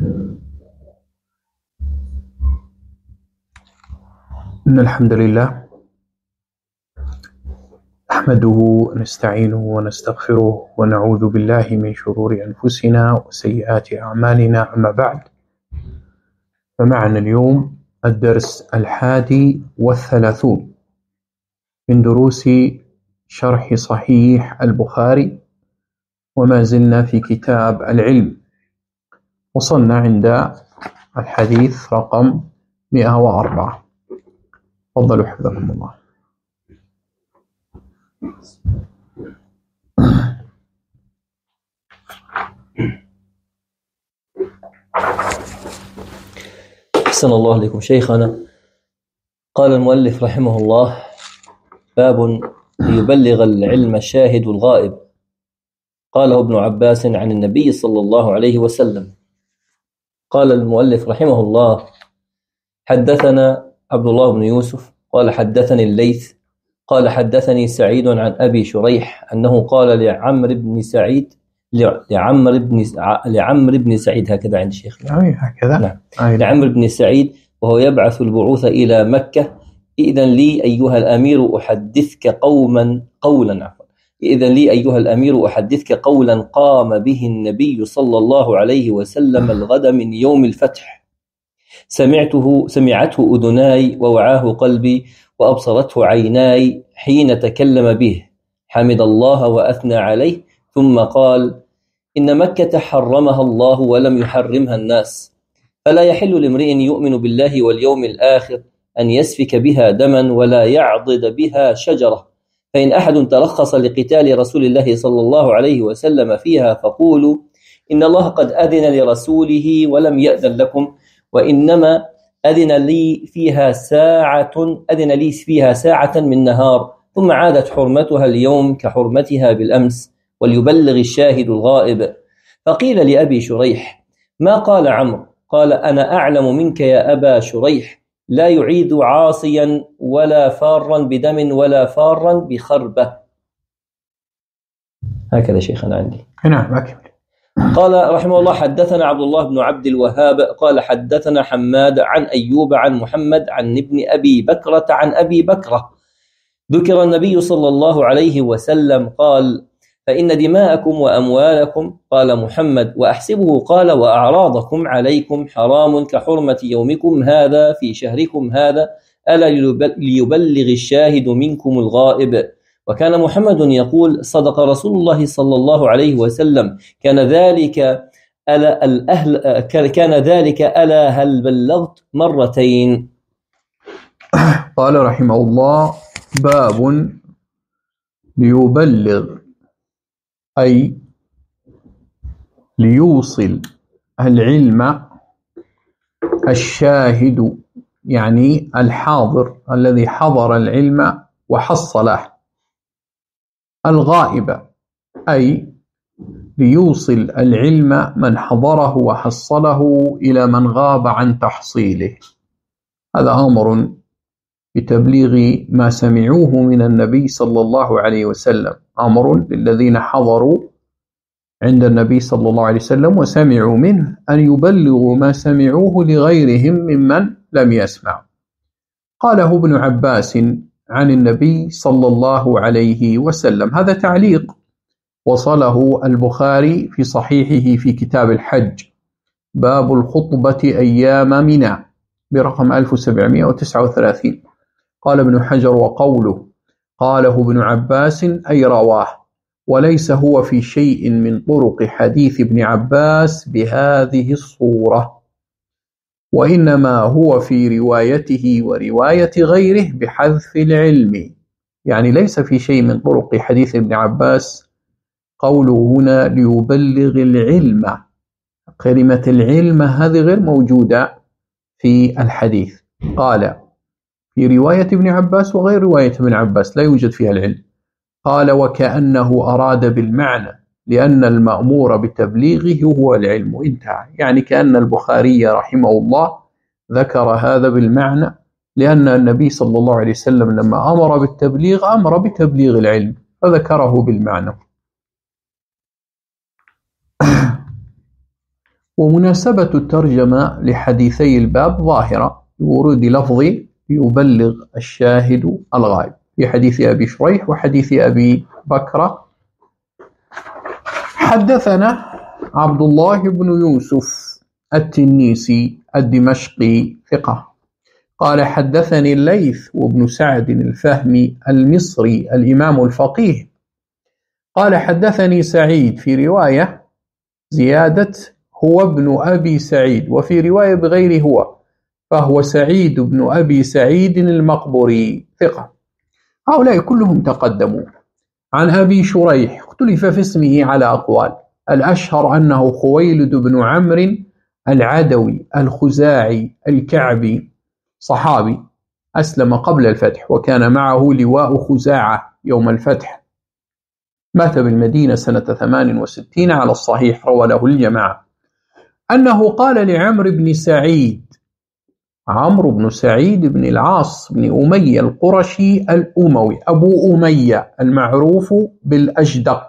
إن الحمد لله نحمده ونستعينه ونستغفره ونعوذ بالله من شرور أنفسنا وسيئات أعمالنا. أما بعد، فمعنا اليوم الدرس 31 من دروس شرح صحيح البخاري، وما زلنا في كتاب العلم. وصلنا عند الحديث رقم 104. تفضلوا حفظكم الله. أحسن الله عليكم شيخنا. قال المؤلف رحمه الله: باب ليبلغ العلم الشاهد الغائب. قاله ابن عباس عن النبي صلى الله عليه وسلم. قال المؤلف رحمه الله: حدثنا عبد الله بن يوسف قال حدثني الليث قال حدثني سعيد عن أبي شريح أنه قال لعمرو بن سعيد هكذا عند الشيخ. هكذا. نعم. لعمرو بن سعيد وهو يبعث البعوث إلى مكة: إذن لي أيها الأمير أحدثك قولا قام به النبي صلى الله عليه وسلم الغد من يوم الفتح، سمعته أذناي ووعاه قلبي وأبصرته عيناي حين تكلم به، حمد الله وأثنى عليه، ثم قال: إن مكة حرمها الله ولم يحرمها الناس، فلا يحل لامرئ يؤمن بالله واليوم الآخر أن يسفك بها دما ولا يعضد بها شجرة، فإن أحد ترخص لقتال رسول الله صلى الله عليه وسلم فيها فقولوا: إن الله قد أذن لرسوله ولم يأذن لكم، وإنما أذن لي فيها ساعة من نهار، ثم عادت حرمتها اليوم كحرمتها بالأمس، وليبلغ الشاهد الغائب. فقيل لأبي شريح: ما قال عمرو؟ قال: أنا أعلم منك يا أبا شريح، لا يعيد عاصيا ولا فارا بدم ولا فارا بخربة. هكذا شيخنا عندي. نعم. أكمل. قال رحمه الله: حدثنا عبد الله بن عبد الوهاب قال حدثنا حماد عن أيوب عن محمد عن ابن أبي بكرة عن أبي بكرة ذكر النبي صلى الله عليه وسلم قال: فإن دماءكم وأموالكم، قال محمد، وأحسبه قال: وأعراضكم عليكم حرام كحرمة يومكم هذا في شهركم هذا، ألا ليبلغ الشاهد منكم الغائب. وكان محمد يقول: صدق رسول الله صلى الله عليه وسلم، كان ذلك ألا هل بلغت مرتين. قال رحمه الله: باب ليبلغ، أي ليوصل العلم الشاهد، يعني الحاضر الذي حضر العلم وحصله، الغائب، أي ليوصل العلم من حضره وحصله إلى من غاب عن تحصيله. هذا أمر بتبليغ ما سمعوه من النبي صلى الله عليه وسلم، أمر للذين حضروا عند النبي صلى الله عليه وسلم وسمعوا منه أن يبلغوا ما سمعوه لغيرهم ممن لم يسمع. قاله ابن عباس عن النبي صلى الله عليه وسلم. هذا تعليق وصله البخاري في صحيحه في كتاب الحج، باب الخطبة أيام منى، برقم 1739. قال ابن حجر: وقوله قاله ابن عباس أي رواه، وليس هو في شيء من طرق حديث ابن عباس بهذه الصورة، وإنما هو في روايته ورواية غيره بحذف العلم. يعني ليس في شيء من طرق حديث ابن عباس قوله هنا ليبلغ العلم، كلمة العلم هذه غير موجودة في الحديث. قال في رواية ابن عباس وغير رواية ابن عباس لا يوجد فيها العلم. قال: وكأنه أراد بالمعنى، لأن المأمور بتبليغه هو العلم. انتهى. يعني كأن البخاري رحمه الله ذكر هذا بالمعنى، لأن النبي صلى الله عليه وسلم لما أمر بالتبليغ أمر بتبليغ العلم، فذكره بالمعنى. ومناسبة الترجمة لحديثي الباب ظاهرة بورود لفظ يبلغ الشاهد الغائب في حديث أبي شريح وحديث أبي بكر. حدثنا عبد الله بن يوسف التنيسي الدمشقي ثقة قال حدثني الليث وابن سعد الفهمي المصري الإمام الفقيه قال حدثني سعيد في رواية زيادة هو ابن أبي سعيد وفي رواية بغير هو فهو سعيد بن أبي سعيد المقبري ثقة. هؤلاء كلهم تقدموا. عن أبي شريح اختلف في اسمه على أقوال، الأشهر أنه خويلد بن عمرو العدوي الخزاعي الكعبي صحابي أسلم قبل الفتح وكان معه لواء خزاعة يوم الفتح، مات بالمدينة سنة 68 على الصحيح، روى له الجماعة، أنه قال لعمرو بن سعيد، عمرو بن سعيد بن العاص بن أمية القرشي الأموي أبو أمية المعروف بالأجدق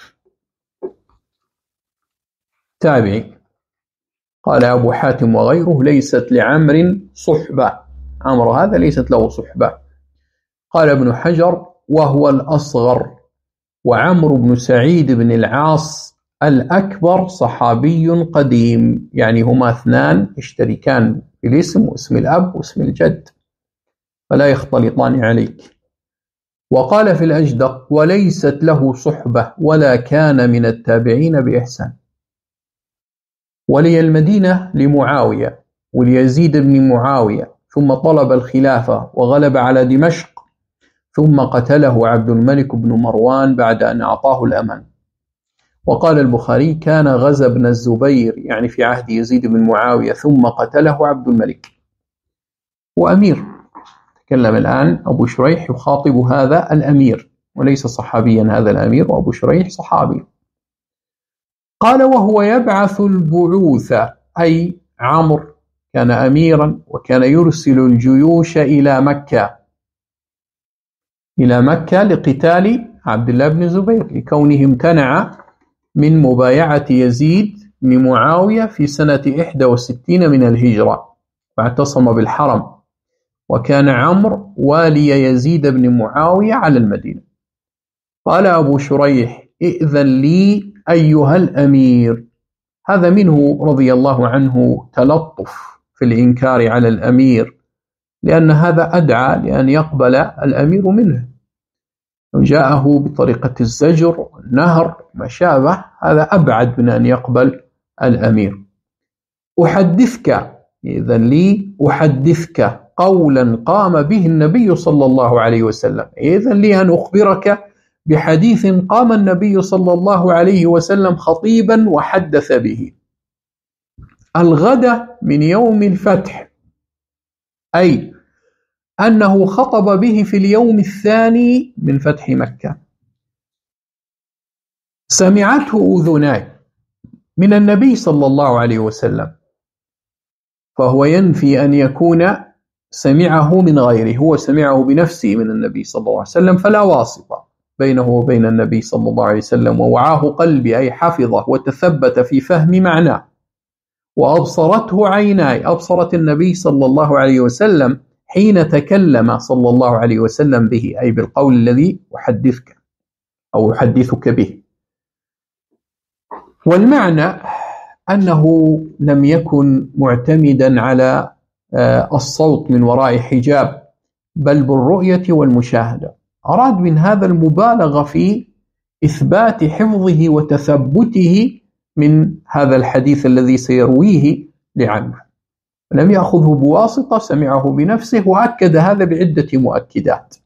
تابعي، قال أبو حاتم وغيره ليست لعمرو صحبة، عمرو هذا ليست له صحبة. قال ابن حجر وهو الأصغر، وعمرو بن سعيد بن العاص الأكبر صحابي قديم، يعني هما اثنان يشتركان في الاسم واسم الأب واسم الجد فلا يختلطان عليك. وقال في الأجدق وليست له صحبة ولا كان من التابعين بإحسان. ولي المدينة لمعاوية وليزيد بن معاوية، ثم طلب الخلافة وغلب على دمشق، ثم قتله عبد الملك بن مروان بعد أن أعطاه الأمان. وقال البخاري كان غزا بن الزبير يعني في عهد يزيد بن معاوية ثم قتله عبد الملك وأمير. تكلم الآن أبو شريح يخاطب هذا الأمير وليس صحابيا هذا الأمير، وأبو شريح صحابي. قال وهو يبعث البعوث، أي عمرو كان أميرا وكان يرسل الجيوش إلى مكة لقتال عبد الله بن الزبير لكونه امتنع من مبايعة يزيد بن معاوية في سنة 61 من الهجرة واعتصم بالحرم، وكان عمرو والي يزيد بن معاوية على المدينة. قال أبو شريح ائذن لي أيها الأمير، هذا منه رضي الله عنه تلطف في الإنكار على الأمير، لأن هذا أدعى لأن يقبل الأمير منه، جاءه بطريقة الزجر والنهر ما شابه، هذا أبعد من أن يقبل الأمير. أحدثك، إذن لي أحدثك قولا قام به النبي صلى الله عليه وسلم، إذن لي أن أخبرك بحديث قام النبي صلى الله عليه وسلم خطيبا وحدث به الغد من يوم الفتح، أي أنه خطب به في اليوم الثاني من فتح مكة، سمعته أذناي من النبي صلى الله عليه وسلم، فهو ينفي أن يكون سمعه من غيره، هو سمعه بنفسه من النبي صلى الله عليه وسلم، فلا واسطة بينه وبين النبي صلى الله عليه وسلم، ووعاه قلبي أي حفظه وتثبت في فهم معناه، وأبصرته عيناي، أبصرت النبي صلى الله عليه وسلم حين تكلم صلى الله عليه وسلم به، أي بالقول الذي أحدثك أو أحدثك به. والمعنى أنه لم يكن معتمدا على الصوت من وراء حجاب، بل بالرؤية والمشاهدة. أراد من هذا المبالغة في إثبات حفظه وتثبته من هذا الحديث الذي سيرويه لعمرو، لم يأخذه بواسطة، سمعه بنفسه، وأكد هذا بعدة مؤكدات.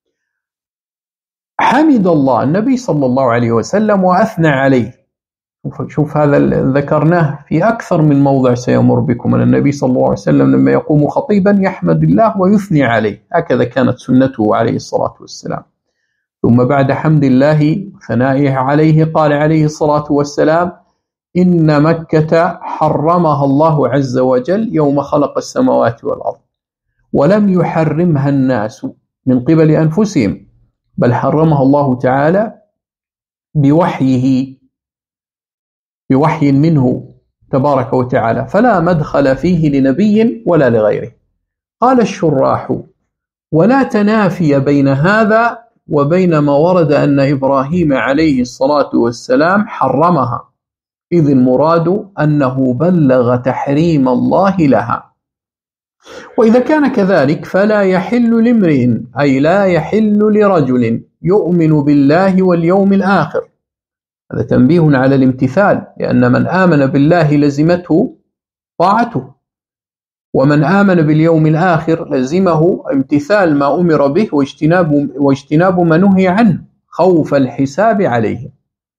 حمد الله النبي صلى الله عليه وسلم وأثنى عليه. شوف هذا ذكرناه في أكثر من موضع سيمر بكم، أن النبي صلى الله عليه وسلم لما يقوم خطيبا يحمد الله ويثني عليه، هكذا كانت سنته عليه الصلاة والسلام. ثم بعد حمد الله وثنائه عليه قال عليه الصلاة والسلام إن مكة حرمها الله عز وجل يوم خلق السماوات والأرض، ولم يحرمها الناس من قبل أنفسهم، بل حرمها الله تعالى بوحي منه تبارك وتعالى، فلا مدخل فيه لنبي ولا لغيره. قال الشراح: ولا تنافي بين هذا وبين ما ورد أن إبراهيم عليه الصلاة والسلام حرمها، إذ المراد أنه بلغ تحريم الله لها. وإذا كان كذلك فلا يحل لامرئ، أي لا يحل لرجل يؤمن بالله واليوم الآخر. هذا تنبيه على الامتثال، لأن من آمن بالله لزمته طاعته، ومن آمن باليوم الآخر لزمه امتثال ما أمر به واجتناب ما نهي عنه خوف الحساب عليه،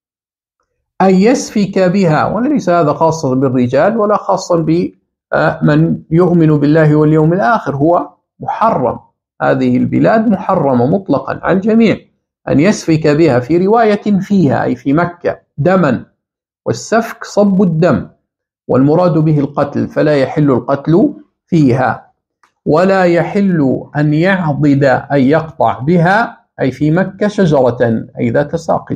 أن يسفك بها. وليس هذا خاصا بالرجال ولا خاصا بمن يؤمن بالله واليوم الآخر، هو محرم. هذه البلاد محرمة مطلقا على الجميع، أن يسفك بها، في رواية فيها أي في مكة، دما، والسفك صب الدم، والمراد به القتل، فلا يحل القتل فيها. ولا يحل أن يعضد أي يقطع بها أي في مكة شجرة أي ذات ساق،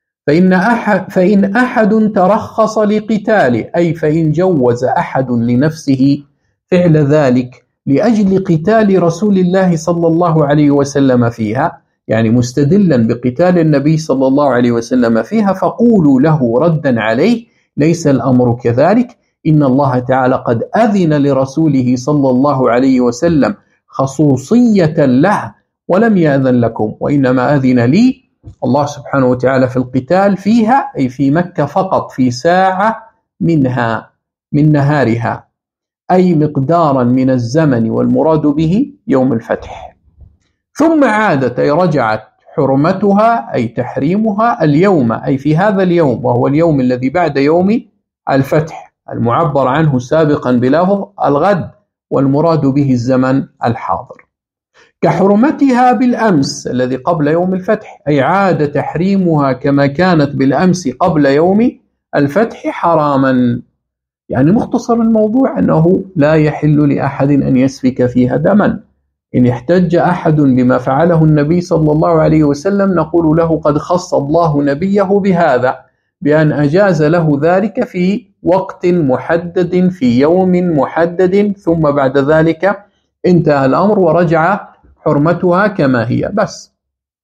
فإن أحد ترخص لقتال، أي فإن جوز أحد لنفسه فعل ذلك لأجل قتال رسول الله صلى الله عليه وسلم فيها، يعني مستدلا بقتال النبي صلى الله عليه وسلم فيها، فقولوا له ردا عليه: ليس الأمر كذلك، إن الله تعالى قد أذن لرسوله صلى الله عليه وسلم خصوصية له ولم يأذن لكم، وإنما أذن لي الله سبحانه وتعالى في القتال فيها، أي في مكة فقط، في ساعة منها من نهارها، أي مقدارا من الزمن، والمراد به يوم الفتح. ثم عادت أي رجعت حرمتها أي تحريمها اليوم، أي في هذا اليوم، وهو اليوم الذي بعد يوم الفتح، المعبر عنه سابقا بلفظ الغد، والمراد به الزمن الحاضر، كحرمتها بالأمس الذي قبل يوم الفتح، أي عاد تحريمها كما كانت بالأمس قبل يوم الفتح حراما. يعني مختصر الموضوع أنه لا يحل لأحد أن يسفك فيها دما. إن احتج أحد بما فعله النبي صلى الله عليه وسلم نقول له: قد خص الله نبيه بهذا، بأن أجاز له ذلك في وقت محدد في يوم محدد، ثم بعد ذلك انتهى الأمر ورجع حرمتها كما هي بس.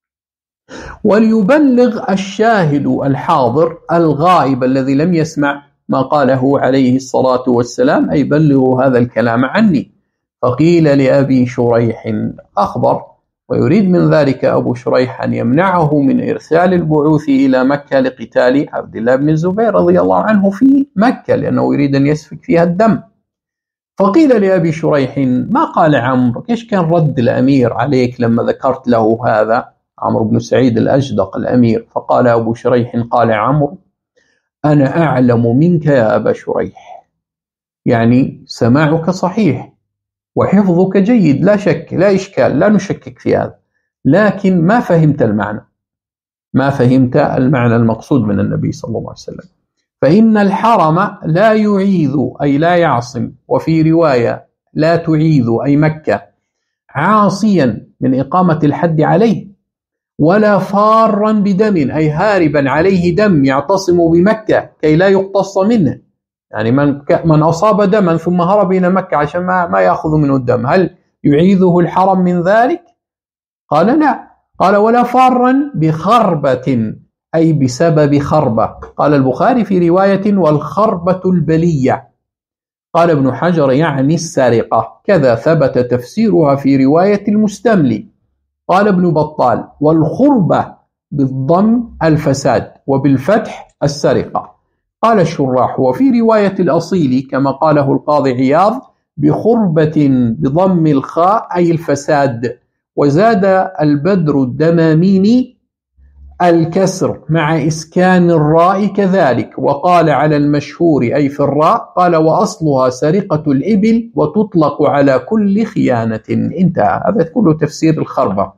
وليبلغ الشاهد الحاضر الغائب الذي لم يسمع ما قاله عليه الصلاة والسلام، أي بلغوا هذا الكلام عني. فقيل لأبي شريح أخبر، ويريد من ذلك أبو شريح أن يمنعه من إرسال البعوث إلى مكة لقتال عبد الله بن الزبير رضي الله عنه في مكة، لأنه يريد أن يسفك فيها الدم. فقيل لأبي شريح: ما قال عمرو؟ إيش كان رد الأمير عليك لما ذكرت له هذا؟ عمرو بن سعيد الأجدق الأمير. فقال أبو شريح: قال عمرو: أنا أعلم منك يا أبا شريح، يعني سماعك صحيح وحفظك جيد، لا شك لا إشكال، لا نشكك في هذا، لكن ما فهمت المعنى، ما فهمت المعنى المقصود من النبي صلى الله عليه وسلم. فإن الحرم لا يعيذ أي لا يعصم، وفي رواية لا تعيذ أي مكة، عاصيا من إقامة الحد عليه، ولا فارا بدم أي هاربا عليه دم يعتصم بمكة كي لا يقتص منه، يعني من أصاب دما ثم هرب إلى مكة عشان ما يأخذ منه الدم، هل يعيذه الحرم من ذلك؟ قال لا. قال: ولا فارا بخربة أي بسبب خربة. قال البخاري في رواية: والخربة البلية. قال ابن حجر: يعني السرقة، كذا ثبت تفسيرها في رواية المستملي. قال ابن بطال: والخربة بالضم الفساد وبالفتح السرقة. قال الشراح: وفي رواية الأصيل كما قاله القاضي عياض: بخربة بضم الخاء أي الفساد. وزاد البدر الدماميني الكسر مع إسكان الراء كذلك، وقال على المشهور أي في الراء، قال: وأصلها سرقة الإبل وتطلق على كل خيانة. انتهى. هذا كله تفسير الخربة.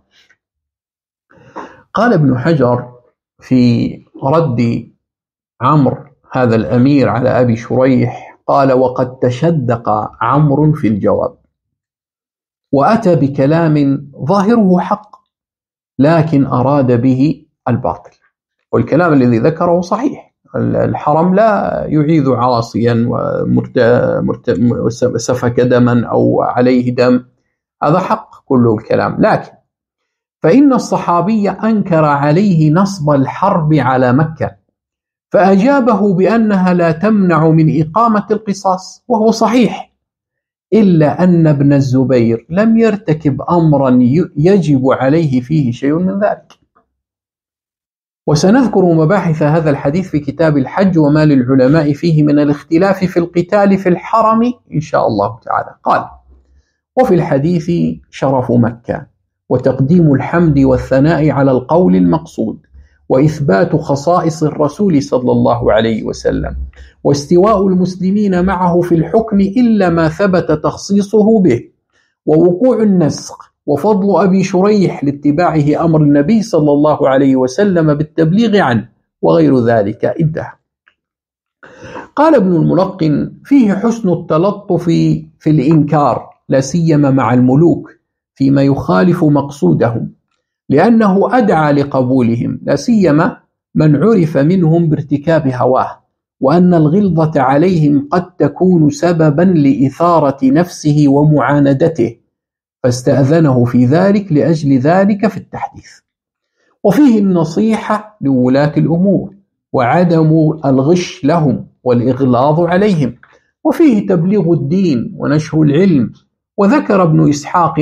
قال ابن حجر في رد عمرو هذا الأمير على أبي شريح، قال: وقد تشدق عمرو في الجواب، وأتى بكلام ظاهره حق، لكن أراد به الباطل، والكلام الذي ذكره صحيح، الحرم لا يعيذ عاصيا وسفك دما أو عليه دم، هذا حق كله الكلام. لكن فإن الصحابي أنكر عليه نصب الحرب على مكة، فأجابه بأنها لا تمنع من إقامة القصاص، وهو صحيح، إلا أن ابن الزبير لم يرتكب أمرا يجب عليه فيه شيء من ذلك. وسنذكر مباحث هذا الحديث في كتاب الحج وما للعلماء فيه من الاختلاف في القتال في الحرم إن شاء الله تعالى. قال: وفي الحديث شرف مكة، وتقديم الحمد والثناء على القول المقصود، وإثبات خصائص الرسول صلى الله عليه وسلم، واستواء المسلمين معه في الحكم إلا ما ثبت تخصيصه به، ووقوع النسخ، وفضل أبي شريح لاتباعه أمر النبي صلى الله عليه وسلم بالتبليغ عنه، وغير ذلك. انتهى. قال ابن الملقن: فيه حسن التلطف في الإنكار، لا سيما مع الملوك، فيما يخالف مقصودهم، لأنه أدعى لقبولهم، لا سيما من عرف منهم بارتكاب هواه، وأن الغلظة عليهم قد تكون سببا لإثارة نفسه ومعاندته، فاستأذنه في ذلك لأجل ذلك في التحديث. وفيه النصيحة لولاة الأمور، وعدم الغش لهم والإغلاظ عليهم، وفيه تبليغ الدين ونشر العلم. وذكر ابن إسحاق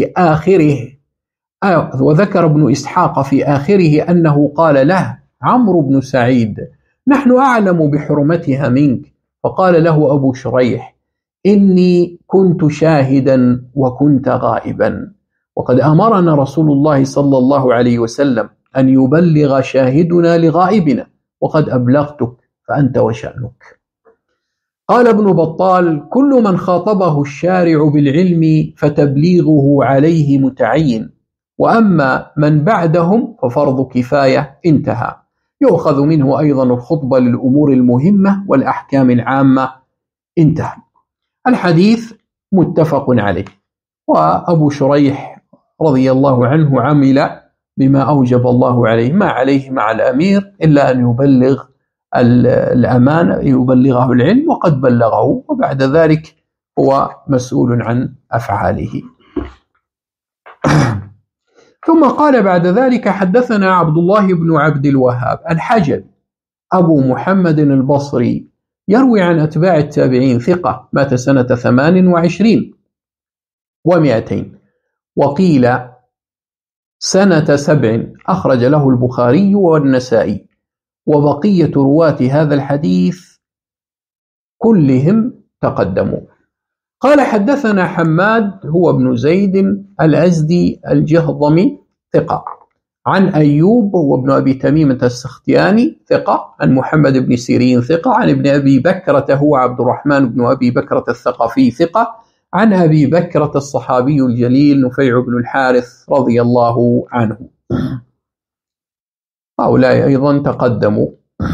في آخره أنه قال له عمرو بن سعيد: نحن أعلم بحرمتها منك. فقال له أبو شريح: إني كنت شاهدا وكنت غائبا، وقد أمرنا رسول الله صلى الله عليه وسلم أن يبلغ شاهدنا لغائبنا، وقد أبلغتك فأنت وشأنك. قال ابن بطال: كل من خاطبه الشارع بالعلم فتبليغه عليه متعين، وأما من بعدهم ففرض كفاية. انتهى. يؤخذ منه أيضا الخطبة للأمور المهمة والأحكام العامة. انتهى. الحديث متفق عليه، وأبو شريح رضي الله عنه عمل بما أوجب الله عليه، ما عليه مع الأمير إلا أن يبلغ الأمانة، يبلغه العلم، وقد بلغه، وبعد ذلك هو مسؤول عن أفعاله. ثم قال بعد ذلك: حدثنا عبد الله بن عبد الوهاب الحجبي أبو محمد البصري، يروي عن أتباع التابعين، ثقة، مات سنة 28 و200، وقيل سنة 7، أخرج له البخاري والنسائي، وبقية رواة هذا الحديث كلهم تقدموا. قال: حدثنا حماد هو ابن زيد الأزدي الجهضمي، ثقة، عن أيوب وابن أبي تميمة السختياني، ثقة، عن محمد بن سيرين، ثقة، عن ابن أبي بكرة هو عبد الرحمن بن أبي بكرة الثقفي، ثقة، عن أبي بكرة الصحابي الجليل نفيع بن الحارث رضي الله عنه. هؤلاء أيضا تقدموا.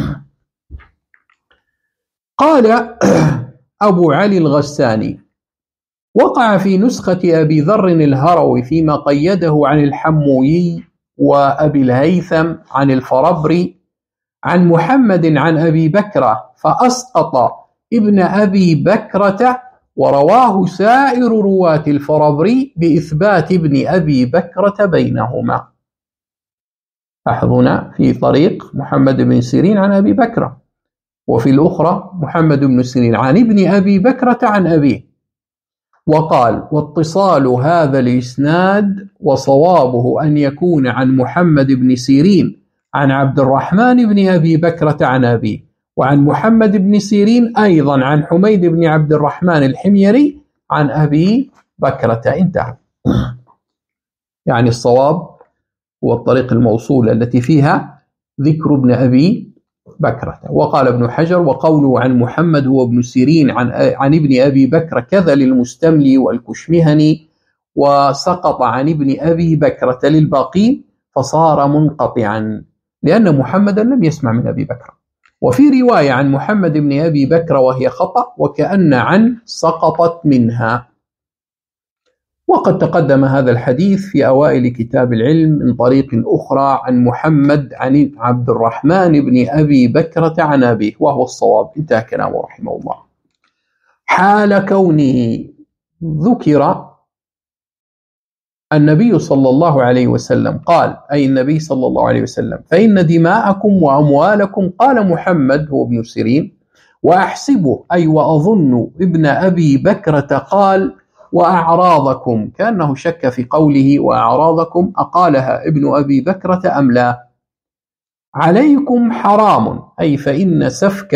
قال أبو علي الغساني: وقع في نسخة أبي ذر الهروي فيما قيده عن الحموي وأبي الهيثم عن الفربري عن محمد عن أبي بكرة، فأسقط ابن أبي بكرة، ورواه سائر رواة الفربري بإثبات ابن أبي بكرة بينهما. لاحظونا في طريق محمد بن سيرين عن أبي بكرة، وفي الأخرى محمد بن سيرين عن ابن أبي بكرة عن أبيه. وقال: واتصال هذا الإسناد وصوابه أن يكون عن محمد بن سيرين عن عبد الرحمن بن أبي بكرة عن أبيه، وعن محمد بن سيرين أيضا عن حميد بن عبد الرحمن الحميري عن أبي بكرة. انتهى. يعني الصواب هو الطريق الموصولة التي فيها ذكر ابن أبي بكرة. وقال ابن حجر: وقوله عن محمد هو ابن سيرين عن ابن أبي بكر كذا للمستملي والكشمهني، وسقط عن ابن أبي بكرة للباقي، فصار منقطعا، لأن محمدا لم يسمع من أبي بكر. وفي رواية عن محمد بن أبي بكر وهي خطأ، وكأن عن سقطت منها. وقد تقدم هذا الحديث في أوائل كتاب العلم من طريق أخرى عن محمد عن عبد الرحمن بن أبي بكرة عن أبيه، وهو الصواب. انتهى كلامه رحمه الله. حال كونه ذكر النبي صلى الله عليه وسلم قال، أي النبي صلى الله عليه وسلم: فإن دماءكم وأموالكم، قال محمد هو ابن سيرين: وأحسبه أي وأظن ابن أبي بكرة قال: وأعراضكم، كأنه شك في قوله وأعراضكم أقالها ابن أبي بكرة أم لا. عليكم حرام، أي فإن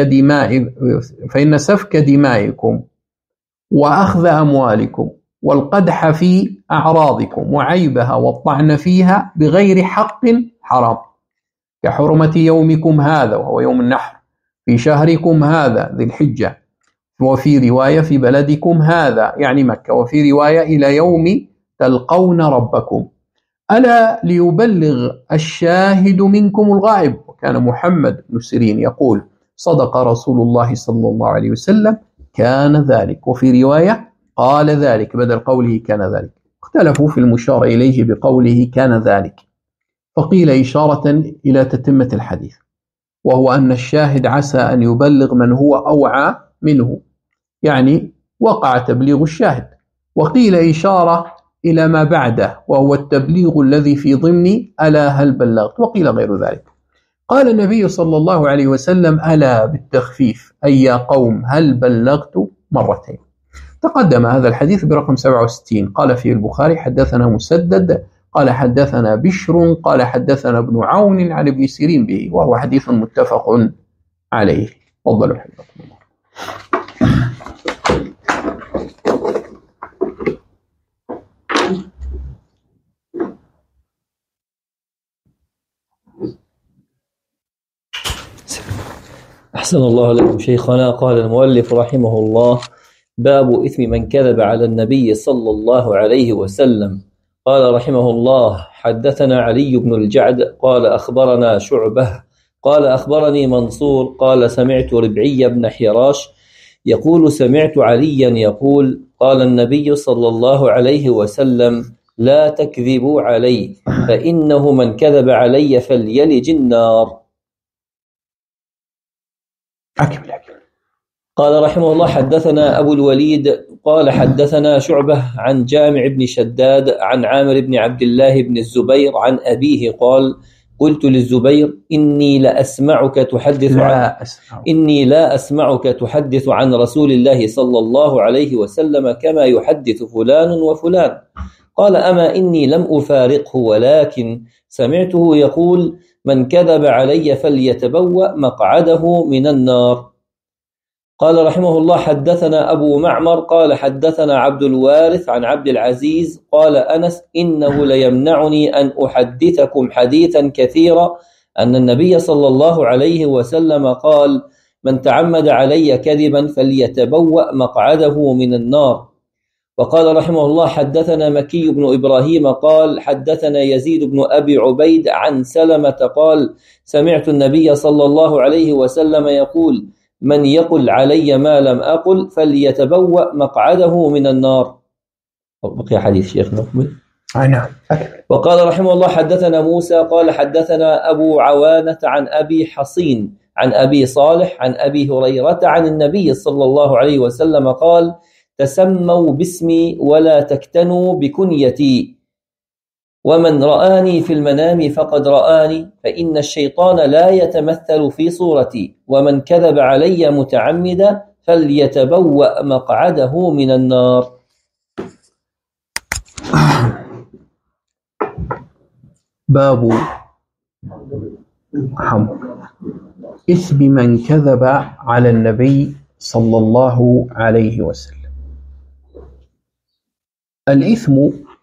سفك دمائكم وأخذ أموالكم والقدح في أعراضكم وعيبها والطعن فيها بغير حق حرام، كحرمة يومكم هذا وهو يوم النحر، في شهركم هذا ذي الحجة، وفي رواية في بلدكم هذا يعني مكة، وفي رواية إلى يوم تلقون ربكم، ألا ليبلغ الشاهد منكم الغائب. وكان محمد بن سيرين يقول: صدق رسول الله صلى الله عليه وسلم، كان ذلك. وفي رواية قال ذلك بدل قوله كان ذلك. اختلفوا في المشار إليه بقوله كان ذلك، فقيل إشارة إلى تتمة الحديث، وهو أن الشاهد عسى أن يبلغ من هو أوعى منه، يعني وقع تبليغ الشاهد. وقيل إشارة إلى ما بعده، وهو التبليغ الذي في ضمن ألا هل بلغت، وقيل غير ذلك. قال النبي صلى الله عليه وسلم: ألا بالتخفيف، أي يا قوم هل بلغت، مرتين. تقدم هذا الحديث برقم 67. قال فيه البخاري: حدثنا مسدد قال حدثنا بشر قال حدثنا ابن عون عن ابن سيرين به، وهو حديث متفق عليه. تفضلوا حفظكم الله. أحسن الله لكم شيخنا. قال المؤلف رحمه الله: باب إثم من كذب على النبي صلى الله عليه وسلم. قال رحمه الله: حدثنا علي بن الجعد قال أخبرنا شعبة قال أخبرني منصور قال سمعت ربعي بن حراش يقول سمعت عليا يقول: قال النبي صلى الله عليه وسلم: لا تكذبوا علي، فإنه من كذب علي فليلج النار. قال رحمه الله: حدثنا أبو الوليد قال حدثنا شعبة عن جامع بن شداد عن عامر بن عبد الله بن الزبير عن أبيه قال: قلت للزبير: إني لا أسمعك تحدث عن رسول الله صلى الله عليه وسلم كما يحدث فلان وفلان. قال: أما إني لم أفارقه، ولكن سمعته يقول: من كذب علي فليتبوأ مقعده من النار. قال رحمه الله: حدثنا أبو معمر قال حدثنا عبد الوارث عن عبد العزيز قال أنس: إنه ليمنعني أن أحدثكم حديثا كثيرا أن النبي صلى الله عليه وسلم قال: من تعمد علي كذبا فليتبوأ مقعده من النار. وقال رحمه الله: حدثنا مكي بن إبراهيم قال حدثنا يزيد بن أبي عبيد عن سلمة قال: سمعت النبي صلى الله عليه وسلم يقول: من يقل علي ما لم أقل فليتبوأ مقعده من النار. بقي حديث شيخنا. نعم. وقال رحمه الله: حدثنا موسى قال حدثنا أبو عوانة عن أبي حصين عن أبي صالح عن أبي هريرة عن النبي صلى الله عليه وسلم قال: تسموا باسمي ولا تكتنوا بكنيتي، ومن رآني في المنام فقد رآني، فإن الشيطان لا يتمثل في صورتي، ومن كذب علي متعمدا فليتبوأ مقعده من النار. باب إثم من كذب على النبي صلى الله عليه وسلم. الإثم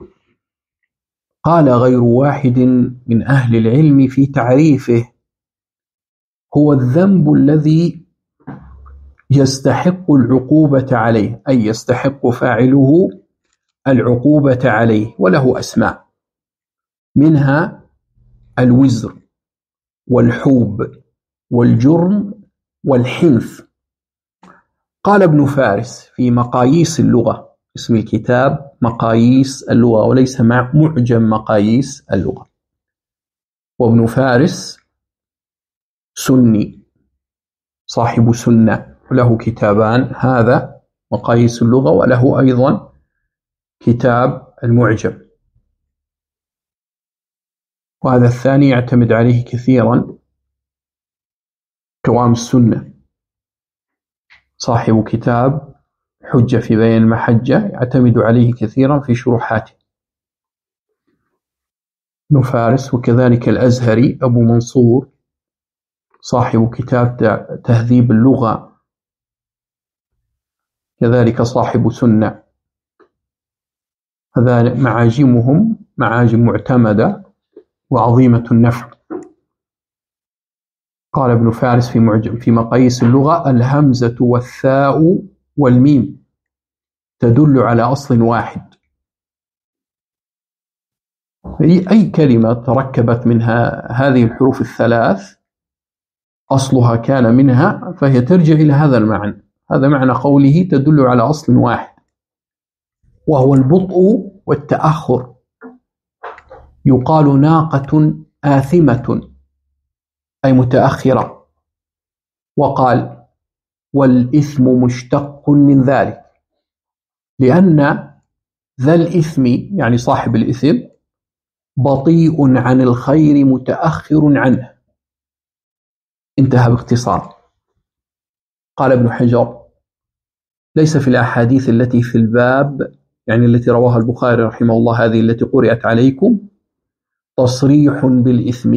قال غير واحد من أهل العلم في تعريفه هو الذنب الذي يستحق العقوبة عليه، أي يستحق فاعله العقوبة عليه، وله أسماء، منها الوزر والحوب والجرم والحنث. قال ابن فارس في مقاييس اللغة: اسم الكتاب مقاييس اللغة وليس معجم مقاييس اللغة. وابن فارس سني صاحب سنة وله كتابان، هذا مقاييس اللغة وله أيضا كتاب المعجم، وهذا الثاني يعتمد عليه كثيرا قوام السنة صاحب كتاب حجة في بيان المحجة يعتمد عليه كثيرا في شروحاته ابن فارس. وكذلك الأزهري أبو منصور صاحب كتاب تهذيب اللغة كذلك صاحب سنة، هذا معاجمهم معاجم معتمدة وعظيمة النفع. قال ابن فارس في مقاييس اللغة: الهمزة والثاء والميم تدل على أصل واحد. أي كلمة تركبت منها هذه الحروف الثلاث أصلها كان منها فهي ترجع إلى هذا المعنى. هذا معنى قوله تدل على أصل واحد، وهو البطء والتأخر. يقال ناقة آثمة أي متأخرة. وقال: والإثم مشتق من ذلك، لأن ذا الإثم يعني صاحب الإثم بطيء عن الخير متأخر عنه. انتهى باختصار. قال ابن حجر: ليس في الأحاديث التي في الباب يعني التي رواها البخاري رحمه الله هذه التي قرأت عليكم تصريح بالإثم،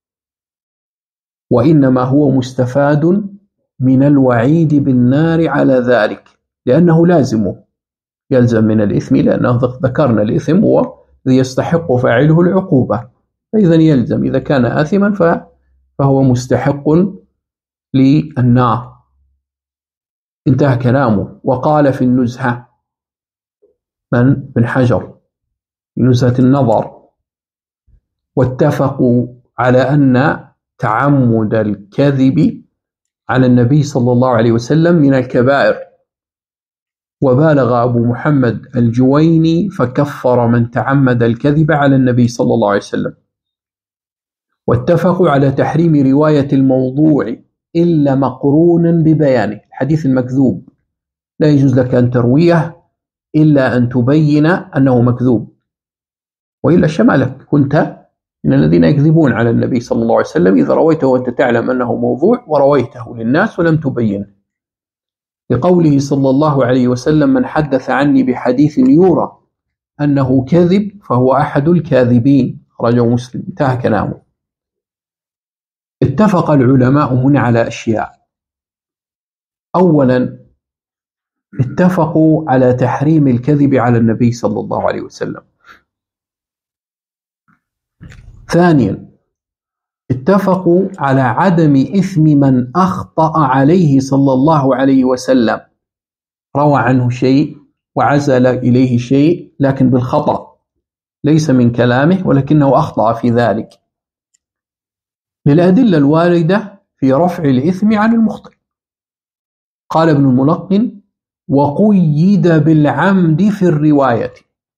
وإنما هو مستفاد من الوعيد بالنار على ذلك، لأنه يلزم من الإثم، لأنه ذكرنا الإثم هو الذي يستحق فاعله العقوبة، فإذا يلزم إذا كان آثما فهو مستحق للنار. انتهى كلامه. وقال في النزهة من بن حجر في نزهة النظر: واتفقوا على أن تعمد الكذب على النبي صلى الله عليه وسلم من الكبائر، وبالغ أبو محمد الجويني فكفر من تعمد الكذب على النبي صلى الله عليه وسلم. واتفقوا على تحريم رواية الموضوع إلا مقرونا ببيانه. الحديث المكذوب لا يجوز لك أن ترويه إلا أن تبين أنه مكذوب، وإلا شملك، كنت من الذين يكذبون على النبي صلى الله عليه وسلم إذا رويته وأنت تعلم أنه موضوع ورويته للناس ولم تبينه. لقوله صلى الله عليه وسلم: من حدث عني بحديث يرى أنه كذب فهو أحد الكاذبين، أخرجه مسلم. انتهى كلامه. اتفق العلماء هنا على أشياء. أولا، اتفقوا على تحريم الكذب على النبي صلى الله عليه وسلم. ثانيا، اتفقوا على عدم إثم من أخطأ عليه صلى الله عليه وسلم، روى عنه شيء وعزل إليه شيء لكن بالخطأ، ليس من كلامه ولكنه أخطأ في ذلك، للأدلة الواردة في رفع الإثم عن المخطئ. قال ابن الملقن: وقيد بالعمد في الرواية.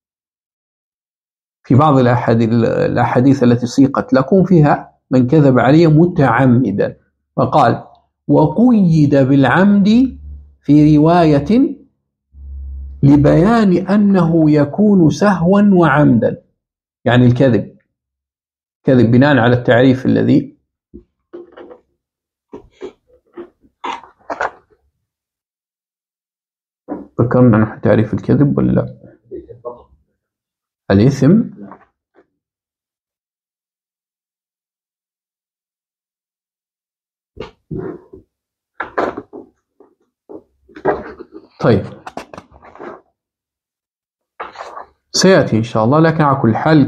في بعض الأحاديث التي سيقت لكم فيها من كذب عليه متعمدا، فقال: وقيد بالعمد في رواية لبيان أنه يكون سهوا وعمدا، يعني الكذب بناء على التعريف الذي ذكرنا نحن تعريف الكذب ولا لا؟ الإثم طيب سيأتي إن شاء الله، لكن على كل حال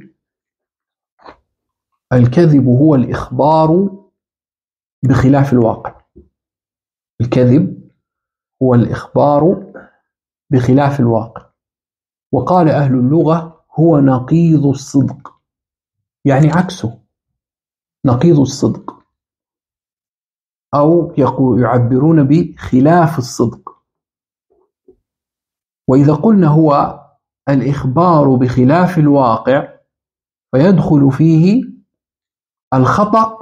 الكذب هو الإخبار بخلاف الواقع. الكذب هو الإخبار بخلاف الواقع. وقال أهل اللغة: هو نقيض الصدق، يعني عكسه، نقيض الصدق، أو يعبرون بخلاف الصدق. وإذا قلنا هو الإخبار بخلاف الواقع فيدخل فيه الخطأ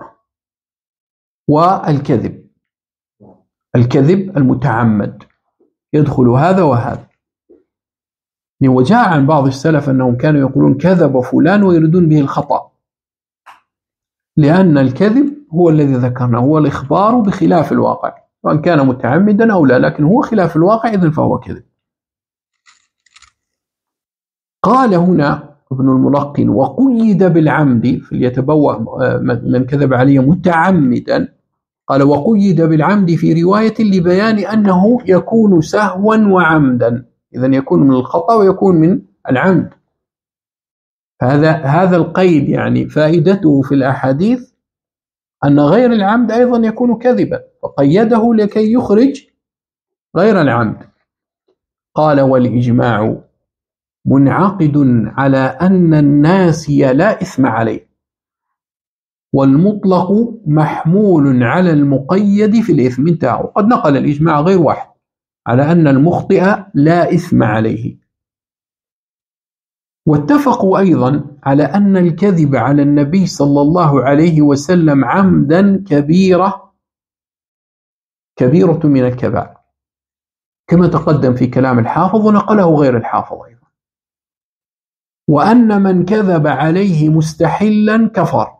والكذب. الكذب المتعمد يدخل هذا وهذا. وجاء عن بعض السلف أنهم كانوا يقولون كذب فلان ويريدون به الخطأ، لأن الكذب هو الذي ذكرنا، هو الإخبار بخلاف الواقع، وأن كان متعمدا أو لا، لكن هو خلاف الواقع إذن فهو كذب. قال هنا ابن الملقن: وقيد بالعمد، فليتبوأ من كذب علي متعمدا، قال: وقيد بالعمد في رواية لبيان أنه يكون سهوا وعمدا، إذن يكون من الخطأ ويكون من العمد. هذا القيد يعني فائدته في الأحاديث أن غير العمد أيضا يكون كذبا، فقيده لكي يخرج غير العمد. قال: والإجماع منعقد على أن الناسي لا إثم عليه، والمطلق محمول على المقيد في الإثم. انتهى. وقد نقل الإجماع غير واحد على أن المخطئ لا إثم عليه. واتفقوا أيضا على أن الكذب على النبي صلى الله عليه وسلم عمدا كبيرة من الكبائر، كما تقدم في كلام الحافظ ونقله غير الحافظ أيضا. وأن من كذب عليه مستحلا كفر،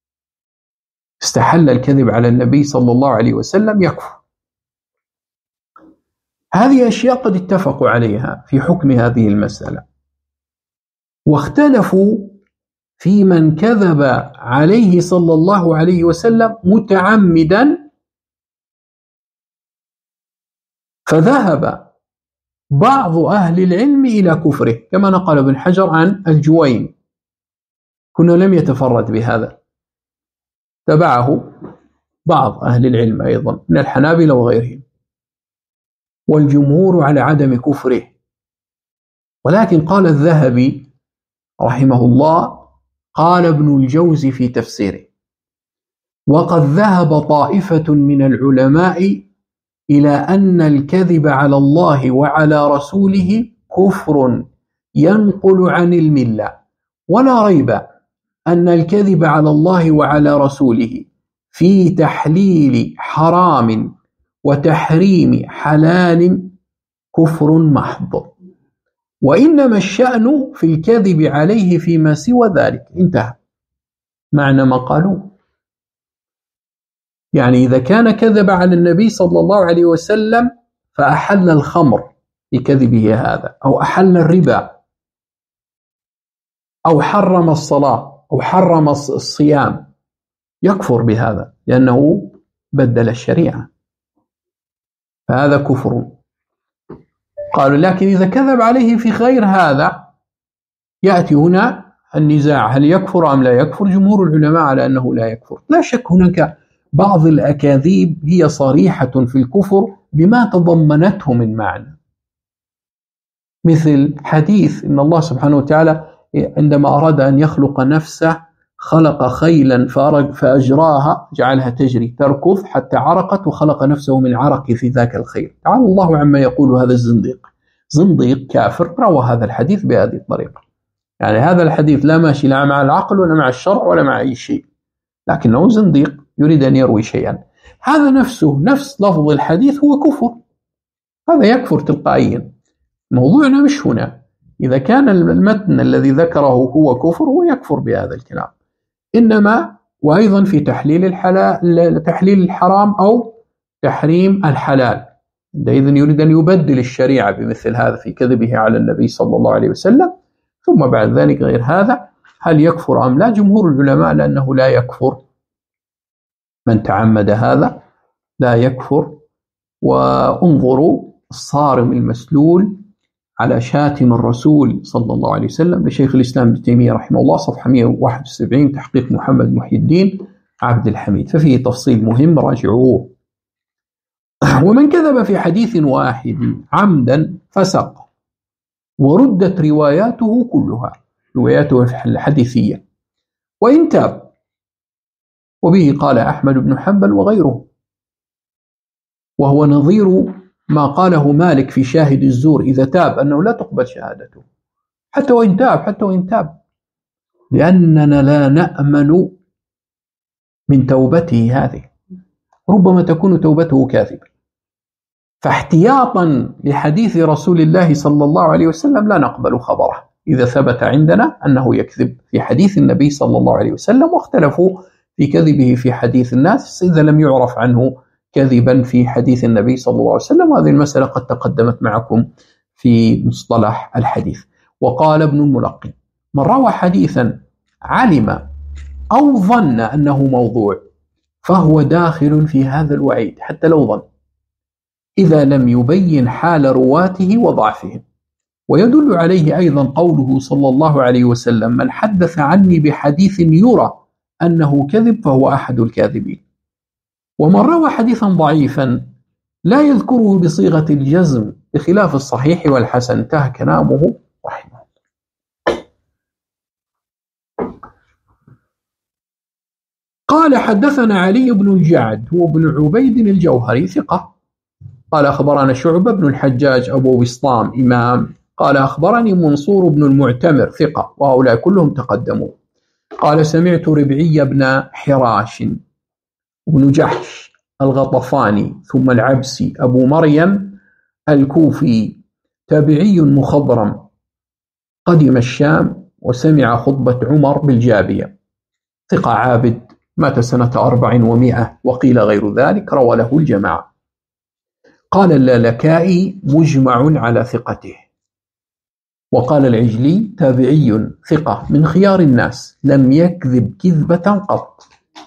استحل الكذب على النبي صلى الله عليه وسلم يكفر. هذه أشياء قد اتفقوا عليها في حكم هذه المسألة. واختلفوا في من كذب عليه صلى الله عليه وسلم متعمدا، فذهب بعض أهل العلم إلى كفره، كما نقل ابن حجر عن الجويني، كنا لم يتفرد بهذا، تبعه بعض أهل العلم أيضا من الحنابلة وغيرهم، والجمهور على عدم كفره. ولكن قال الذهبي رحمه الله، قال ابن الجوزي في تفسيره: وقد ذهب طائفة من العلماء إلى أن الكذب على الله وعلى رسوله كفر ينقل عن الملة، ولا ريب أن الكذب على الله وعلى رسوله في تحليل حرام وتحريم حلال كفر محض، وإنما الشأن في الكذب عليه فيما سوى ذلك. انتهى معنى ما قالوه. يعني إذا كان كذب على النبي صلى الله عليه وسلم فأحل الخمر بكذبه هذا، أو أحل الربا، أو حرم الصلاة، أو حرم الصيام، يكفر بهذا لأنه بدل الشريعة، فهذا كفر. قالوا لكن إذا كذب عليه في غير هذا يأتي هنا النزاع، هل يكفر أم لا يكفر؟ جمهور العلماء على أنه لا يكفر. لا شك هناك بعض الأكاذيب هي صريحة في الكفر بما تضمنته من معنى، مثل حديث إن الله سبحانه وتعالى عندما أراد أن يخلق نفسه خلق خيلا فأجراها، جعلها تجري تركض حتى عرقت وخلق نفسه من عرق في ذاك الخيل. تعالى الله عما يقول هذا الزنديق، زنديق كافر روى هذا الحديث بهذه الطريقة. يعني هذا الحديث لا ماشي لا مع العقل ولا مع الشرع ولا مع أي شيء، لكنه زنديق يريد أن يروي شيئا. هذا نفسه نفس لفظ الحديث هو كفر، هذا يكفر تلقائيا. موضوعنا مش هنا، إذا كان المتن الذي ذكره هو كفر هو يكفر بهذا الكلام، إنما وأيضا في تحليل الحرام أو تحريم الحلال، إذن يريد أن يبدل الشريعة بمثل هذا في كذبه على النبي صلى الله عليه وسلم. ثم بعد ذلك غير هذا هل يكفر أم لا؟ جمهور العلماء لأنه لا يكفر، من تعمد هذا لا يكفر. وانظروا الصارم المسلول على شاتم الرسول صلى الله عليه وسلم لشيخ الإسلام ابن تيمية رحمه الله، صفحة 171، تحقيق محمد محي الدين عبد الحميد، ففيه تفصيل مهم راجعوه. ومن كذب في حديث واحد عمدا فسق، وردت رواياته كلها، رواياته الحديثية، وإن تاب، وبه قال أحمد بن حنبل وغيره، وهو نظير ما قاله مالك في شاهد الزور إذا تاب أنه لا تقبل شهادته حتى وإن تاب لأننا لا نأمن من توبته هذه، ربما تكون توبته كاذبة. فاحتياطا لحديث رسول الله صلى الله عليه وسلم لا نقبل خبره إذا ثبت عندنا أنه يكذب في حديث النبي صلى الله عليه وسلم، واختلفوا في كذبه في حديث الناس إذا لم يعرف عنه كذبا في حديث النبي صلى الله عليه وسلم. وهذه المسألة قد تقدمت معكم في مصطلح الحديث. وقال ابن الملقن: من روى حديثا علم أو ظن أنه موضوع فهو داخل في هذا الوعيد حتى لو ظن، إذا لم يبين حال رواته وضعفهم. ويدل عليه أيضا قوله صلى الله عليه وسلم: من حدث عني بحديث يرى أنه كذب فهو أحد الكاذبين. ومن روى حديثا ضعيفا لا يذكره بصيغة الجزم بخلاف الصحيح والحسن. انتهى كلامه رحمه. قال: حدثنا علي بن الجعد هو بن عبيد الجوهري ثقة. قال: أخبرنا شعبة بن الحجاج أبو بسطام إمام. قال: أخبرني منصور بن المعتمر ثقة، وهؤلاء كلهم تقدموا. قال: سمعت ربعي بن حراش بن جحش الغطفاني ثم العبسي أبو مريم الكوفي تابعي مخضرم قدم الشام وسمع خطبة عمر بالجابية، ثقة عابد، مات سنة 400 وقيل غير ذلك، روى له الجماعة. قال اللالكائي: مجمع على ثقته. وقال العجلي: تابعي ثقة من خيار الناس لم يكذب كذبة قط.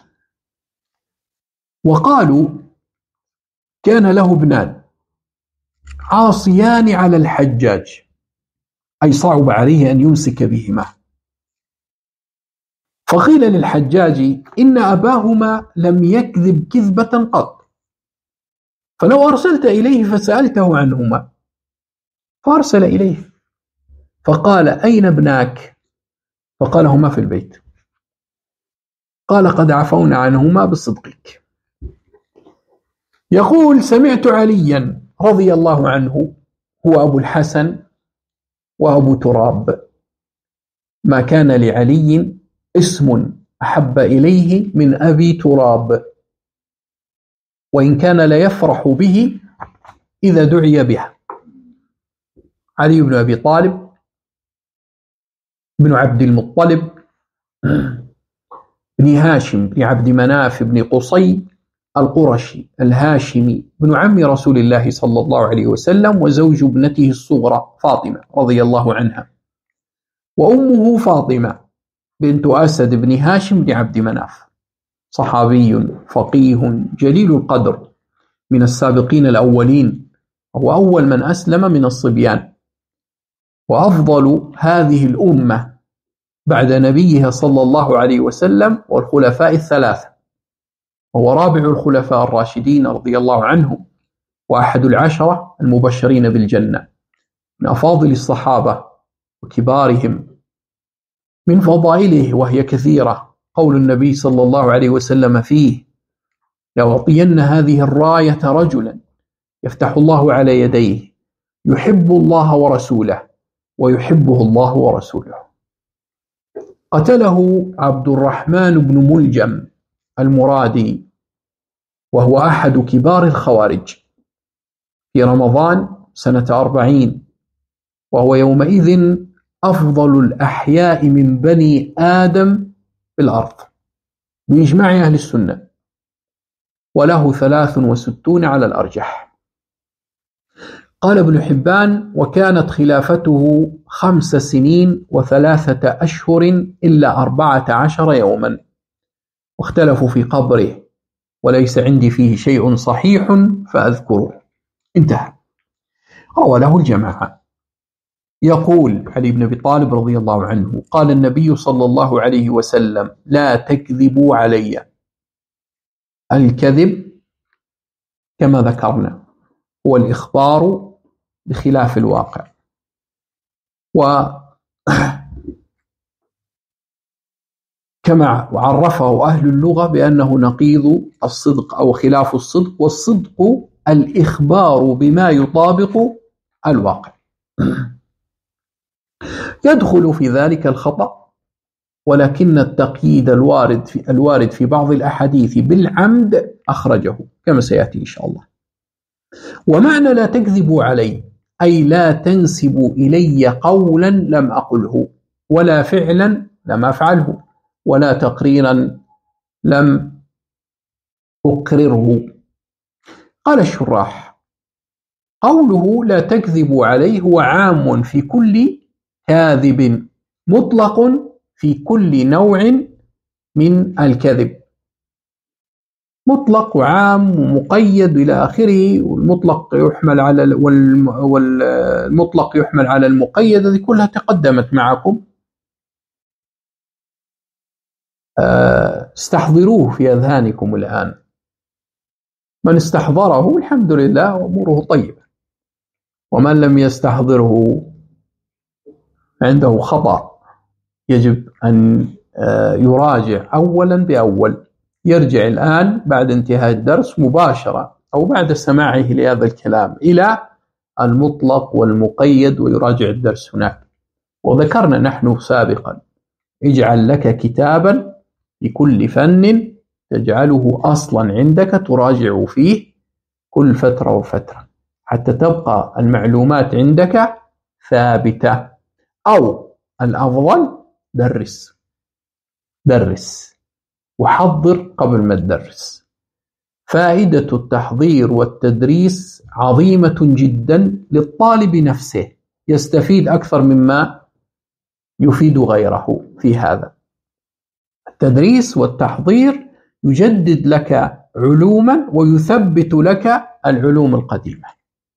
وقالوا: كان له ابنان عاصيان على الحجاج، أي صعب عليه أن يمسك بهما. فقيل للحجاج: إن أباهما لم يكذب كذبة قط، فلو أرسلت إليه فسألته عنهما. فأرسل إليه فقال: أين ابناك؟ فقال: هما في البيت. قال: قد عفونا عنهما بصدقك. يقول: سمعت عليا رضي الله عنه هو أبو الحسن وأبو تراب. ما كان لعلي اسم أحب إليه من أبي تراب، وإن كان ليفرح به إذا دعي بها. علي بن أبي طالب بن عبد المطلب بن هاشم بن عبد مناف بن قصي القرشي الهاشمي بن عم رسول الله صلى الله عليه وسلم، وزوج ابنته الصغرى فاطمة رضي الله عنها، وأمه فاطمة بنت أسد بن هاشم بن عبد مناف، صحابي فقيه جليل القدر من السابقين الأولين، وهو أول من أسلم من الصبيان، وأفضل هذه الأمة بعد نبيها صلى الله عليه وسلم والخلفاء الثلاثة، وهو رابع الخلفاء الراشدين رضي الله عنهم، وأحد العشرة المبشرين بالجنة، من أفاضل الصحابة وكبارهم. من فضائله وهي كثيرة قول النبي صلى الله عليه وسلم فيه: لأعطين هذه الراية رجلا يفتح الله على يديه يحب الله ورسوله ويحبه الله ورسوله. قتله عبد الرحمن بن ملجم المرادي، وهو أحد كبار الخوارج، في رمضان سنة 40، وهو يومئذ أفضل الأحياء من بني آدم في الأرض بإجماع أهل السنة، وله 63 على الأرجح. قال ابن حبان: وكانت خلافته 5 سنين و3 أشهر إلا 14 يوما، واختلفوا في قبره، وليس عندي فيه شيء صحيح فأذكره. انتهى. روى له الجماعة. يقول علي بن أبي طالب رضي الله عنه: قال النبي صلى الله عليه وسلم: لا تكذبوا علي. الكذب كما ذكرنا هو الإخبار بخلاف الواقع، كما عرفه أهل اللغة بأنه نقيض الصدق أو خلاف الصدق، والصدق الإخبار بما يطابق الواقع. يدخل في ذلك الخطأ، ولكن التقييد الوارد في بعض الأحاديث بالعمد أخرجه كما سيأتي إن شاء الله. ومعنى لا تكذبوا علي أي لا تنسبوا إلي قولا لم أقله، ولا فعلا لم أفعله، ولا تقريرا لم أقرره. قال الشراح: قوله لا تكذبوا عليه هو عام في كل كاذب، مطلق في كل نوع من الكذب. مطلق وعام ومقيد إلى آخره، والمطلق يحمل على والمطلق يحمل على المقيد، هذه كلها تقدمت معكم. استحضروه في أذهانكم الآن. من استحضره الحمد لله وأموره طيبة، ومن لم يستحضره عنده خطأ، يجب أن يراجع أولا بأول. يرجع الآن بعد انتهاء الدرس مباشرة أو بعد سماعه لهذا الكلام إلى المطلق والمقيد ويراجع الدرس هناك. وذكرنا نحن سابقا: اجعل لك كتابا في كل فن تجعله أصلا عندك تراجع فيه كل فترة وفترة حتى تبقى المعلومات عندك ثابتة. أو الأفضل درس وحضر قبل ما تدرس. فائدة التحضير والتدريس عظيمة جدا للطالب نفسه، يستفيد أكثر مما يفيد غيره في هذا. التدريس والتحضير يجدد لك علوما ويثبت لك العلوم القديمة،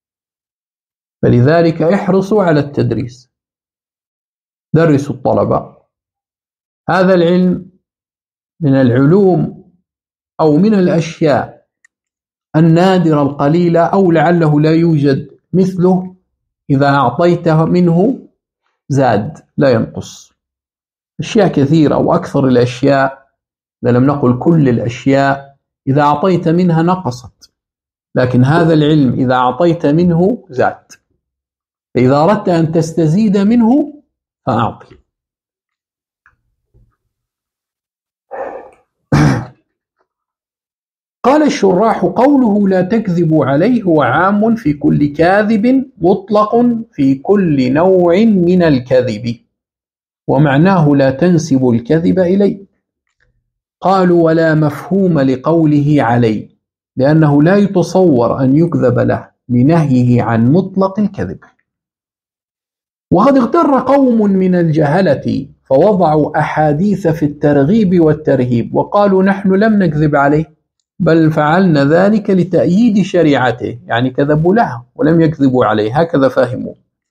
فلذلك احرصوا على التدريس. درسوا الطلبة. هذا العلم من العلوم أو من الأشياء النادرة القليلة، أو لعله لا يوجد مثله. إذا أعطيته منه زاد لا ينقص. أشياء كثيرة وأكثر الأشياء، إذا لم نقل كل الأشياء، إذا أعطيت منها نقصت، لكن هذا العلم إذا أعطيت منه زاد. فإذا أردت أن تستزيد منه فأعطي. قال الشراح: قوله لا تكذبوا عليه هو عام في كل كاذب، مطلق في كل نوع من الكذب، ومعناه لا تنسبوا الكذب إليه. قالوا: ولا مفهوم لقوله علي، لأنه لا يتصور أن يكذب له لنهيه عن مطلق الكذب. وقد اغتر قوم من الجهلة فوضعوا أحاديث في الترغيب والترهيب وقالوا نحن لم نكذب عليه، بل فعلنا ذلك لتأييد شريعته، يعني كذبوا له ولم يكذبوا عليه، هكذا فهموا.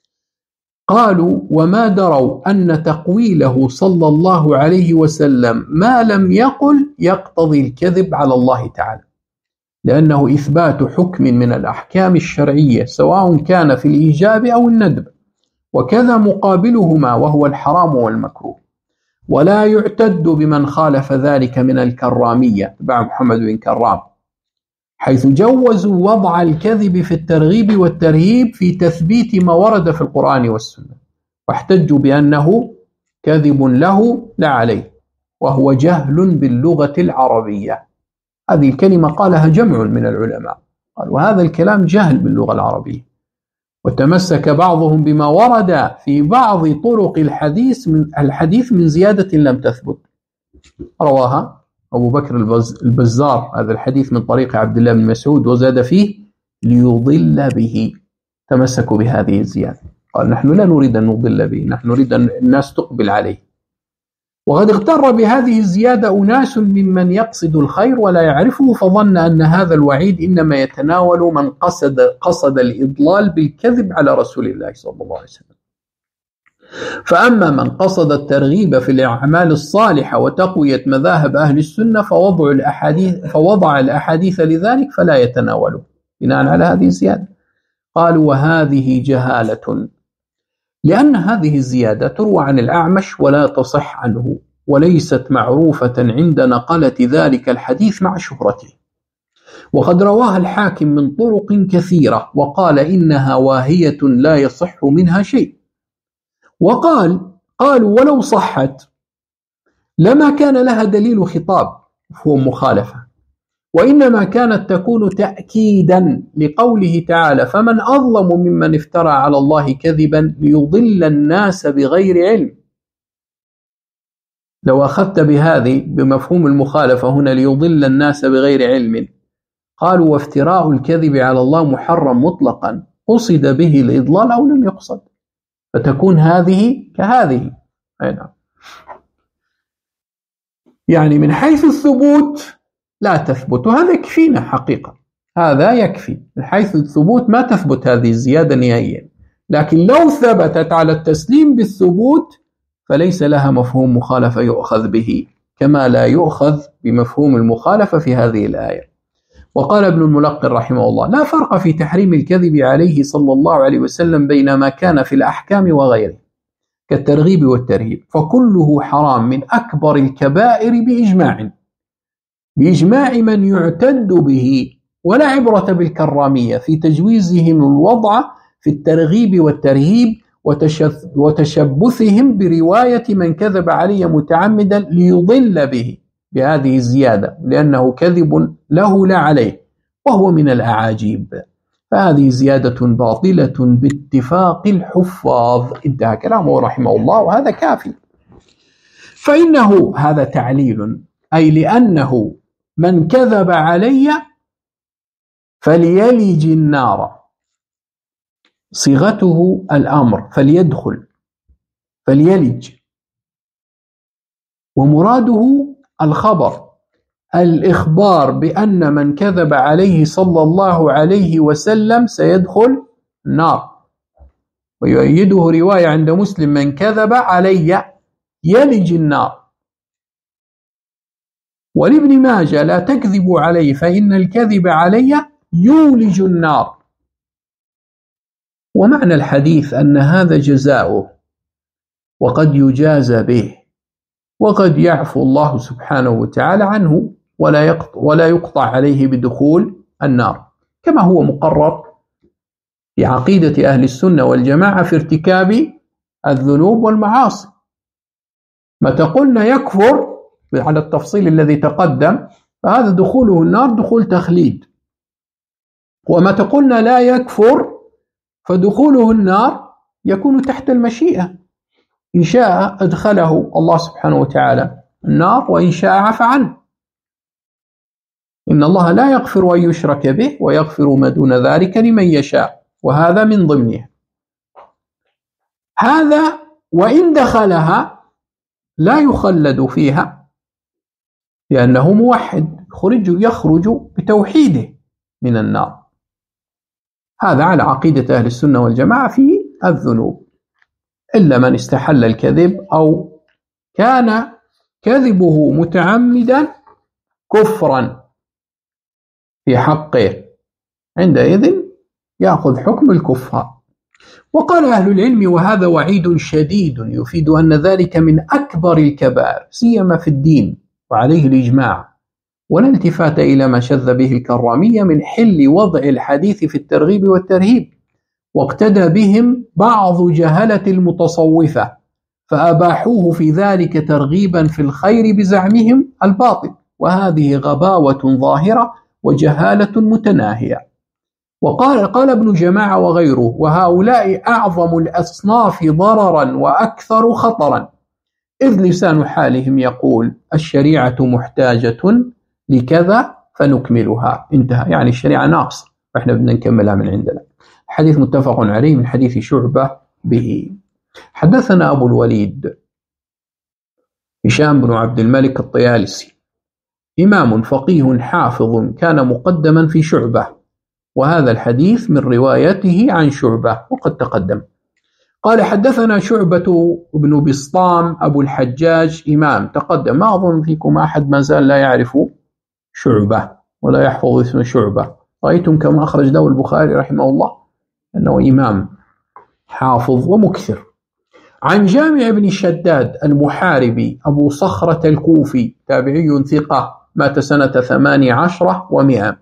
قالوا: وما دروا أن تقويله صلى الله عليه وسلم ما لم يقل يقتضي الكذب على الله تعالى، لأنه إثبات حكم من الأحكام الشرعية سواء كان في الإيجاب أو الندب، وكذا مقابلهما وهو الحرام والمكروه. ولا يعتد بمن خالف ذلك من الكرامية تبع محمد بن كرام، حيث جوزوا وضع الكذب في الترغيب والترهيب في تثبيت ما ورد في القرآن والسنة، واحتجوا بأنه كذب له لا عليه، وهو جهل باللغة العربية. هذه الكلمة قالها جمع من العلماء، قالوا هذا الكلام جهل باللغة العربية. وتمسك بعضهم بما ورد في بعض طرق الحديث من زيادة لم تثبت، رواها أبو بكر البزار هذا الحديث من طريق عبد الله بن مسعود وزاد فيه ليضل به. تمسكوا بهذه الزيادة، قال نحن لا نريد أن نضل به، نحن نريد أن الناس تقبل عليه. وقد اغتر بهذه الزيادة أناس ممن يقصد الخير ولا يعرفه، فظن أن هذا الوعيد إنما يتناول من قصد الإضلال بالكذب على رسول الله صلى الله عليه وسلم. فأما من قصد الترغيب في الأعمال الصالحة وتقوية مذاهب أهل السنة فوضع الأحاديث لذلك فلا يتناوله بناء على هذه الزيادة. قالوا: وهذه جهالة، لأن هذه الزيادة تروى عن الأعمش ولا تصح عنه، وليست معروفة عند نقلة ذلك الحديث مع شهرته. وقد رواها الحاكم من طرق كثيرة وقال إنها واهية لا يصح منها شيء. قالوا ولو صحت لما كان لها دليل خطاب هو مخالفة، وإنما كانت تكون تأكيدا لقوله تعالى فمن أظلم ممن افترى على الله كذبا ليضل الناس بغير علم. لو أخذت بهذه بمفهوم المخالفة هنا ليضل الناس بغير علم، قالوا وافتراء الكذب على الله محرم مطلقا، قصد به الإضلال أو لم يقصد، فتكون هذه كهذه. يعني من حيث الثبوت لا تثبت، وهذا يكفينا حقيقة، هذا يكفي. من حيث الثبوت ما تثبت هذه الزيادة نهائيا، لكن لو ثبتت على التسليم بالثبوت فليس لها مفهوم مخالفة يؤخذ به، كما لا يؤخذ بمفهوم المخالفة في هذه الآية. وقال ابن الملقن رحمه الله لا فرق في تحريم الكذب عليه صلى الله عليه وسلم بين ما كان في الأحكام وغيره كالترغيب والترهيب، فكله حرام من أكبر الكبائر بإجماع من يعتد به، ولا عبرة بالكرامية في تجويزهم الوضع في الترغيب والترهيب وتشبثهم برواية من كذب علي متعمدا ليضل به بهذه الزيادة لأنه كذب له لا عليه، وهو من الأعاجيب، فهذه زيادة باطلة باتفاق الحفاظ. انتهى كلامه رحمه الله، وهذا كافي. فإنه هذا تعليل، أي لأنه من كذب علي فليلج النار، صيغته الأمر، فليدخل، فليلج، ومراده الخبر، الإخبار بأن من كذب عليه صلى الله عليه وسلم سيدخل النار. ويؤيده رواية عند مسلم من كذب علي يلج النار. ولابن ماجه لا تكذبوا علي فإن الكذب علي يولج النار. ومعنى الحديث أن هذا جزاؤه، وقد يجازى به، وقد يعفو الله سبحانه وتعالى عنه ولا يقطع عليه بدخول النار، كما هو مقرر في عقيدة أهل السنة والجماعة في ارتكاب الذنوب والمعاصي. متى قلنا يكفر على التفصيل الذي تقدم فهذا دخوله النار دخول تخليد، ومتى قلنا لا يكفر فدخوله النار يكون تحت المشيئة، إن شاء أدخله الله سبحانه وتعالى النار وإن شاء عفى عنه. إن الله لا يغفر أن يشرك به ويغفر ما دون ذلك لمن يشاء، وهذا من ضمنه. هذا وإن دخلها لا يخلد فيها لأنه موحد يخرج بتوحيده من النار. هذا على عقيدة أهل السنة والجماعة في الذنوب، إلا من استحل الكذب أو كان كذبه متعمدا كفرا في حقه، عندئذ يأخذ حكم الكفر. وقال أهل العلم وهذا وعيد شديد يفيد أن ذلك من أكبر الكبائر سيما في الدين، وعليه الإجماع، ولا التفات إلى ما شذ به الكرامية من حل وضع الحديث في الترغيب والترهيب، واقتدى بهم بعض جهلة المتصوفة فأباحوه في ذلك ترغيبا في الخير بزعمهم الباطل، وهذه غباوة ظاهرة وجهالة متناهية. قال ابن جماعة وغيره وهؤلاء أعظم الأصناف ضررا وأكثر خطرا، إذ لسان حالهم يقول الشريعة محتاجة لكذا فنكملها، انتهى، يعني الشريعة ناقصة فإحنا بدنا نكملها من عندنا. حديث متفق عليه من حديث شعبة به. حدثنا أبو الوليد هشام بن عبد الملك الطيالسي، إمام فقيه حافظ كان مقدما في شعبة، وهذا الحديث من روايته عن شعبة وقد تقدم. قال حدثنا شعبة بن بسطام أبو الحجاج، إمام تقدم، ما أظن فيكم أحد ما زال لا يعرف شعبة ولا يحفظ اسم شعبة. رأيتم كما أخرج له البخاري رحمه الله أنه إمام حافظ ومكثر. عن جامع بن الشداد المحاربي أبو صخرة الكوفي، تابعي ثقة، مات سنة 18 و100،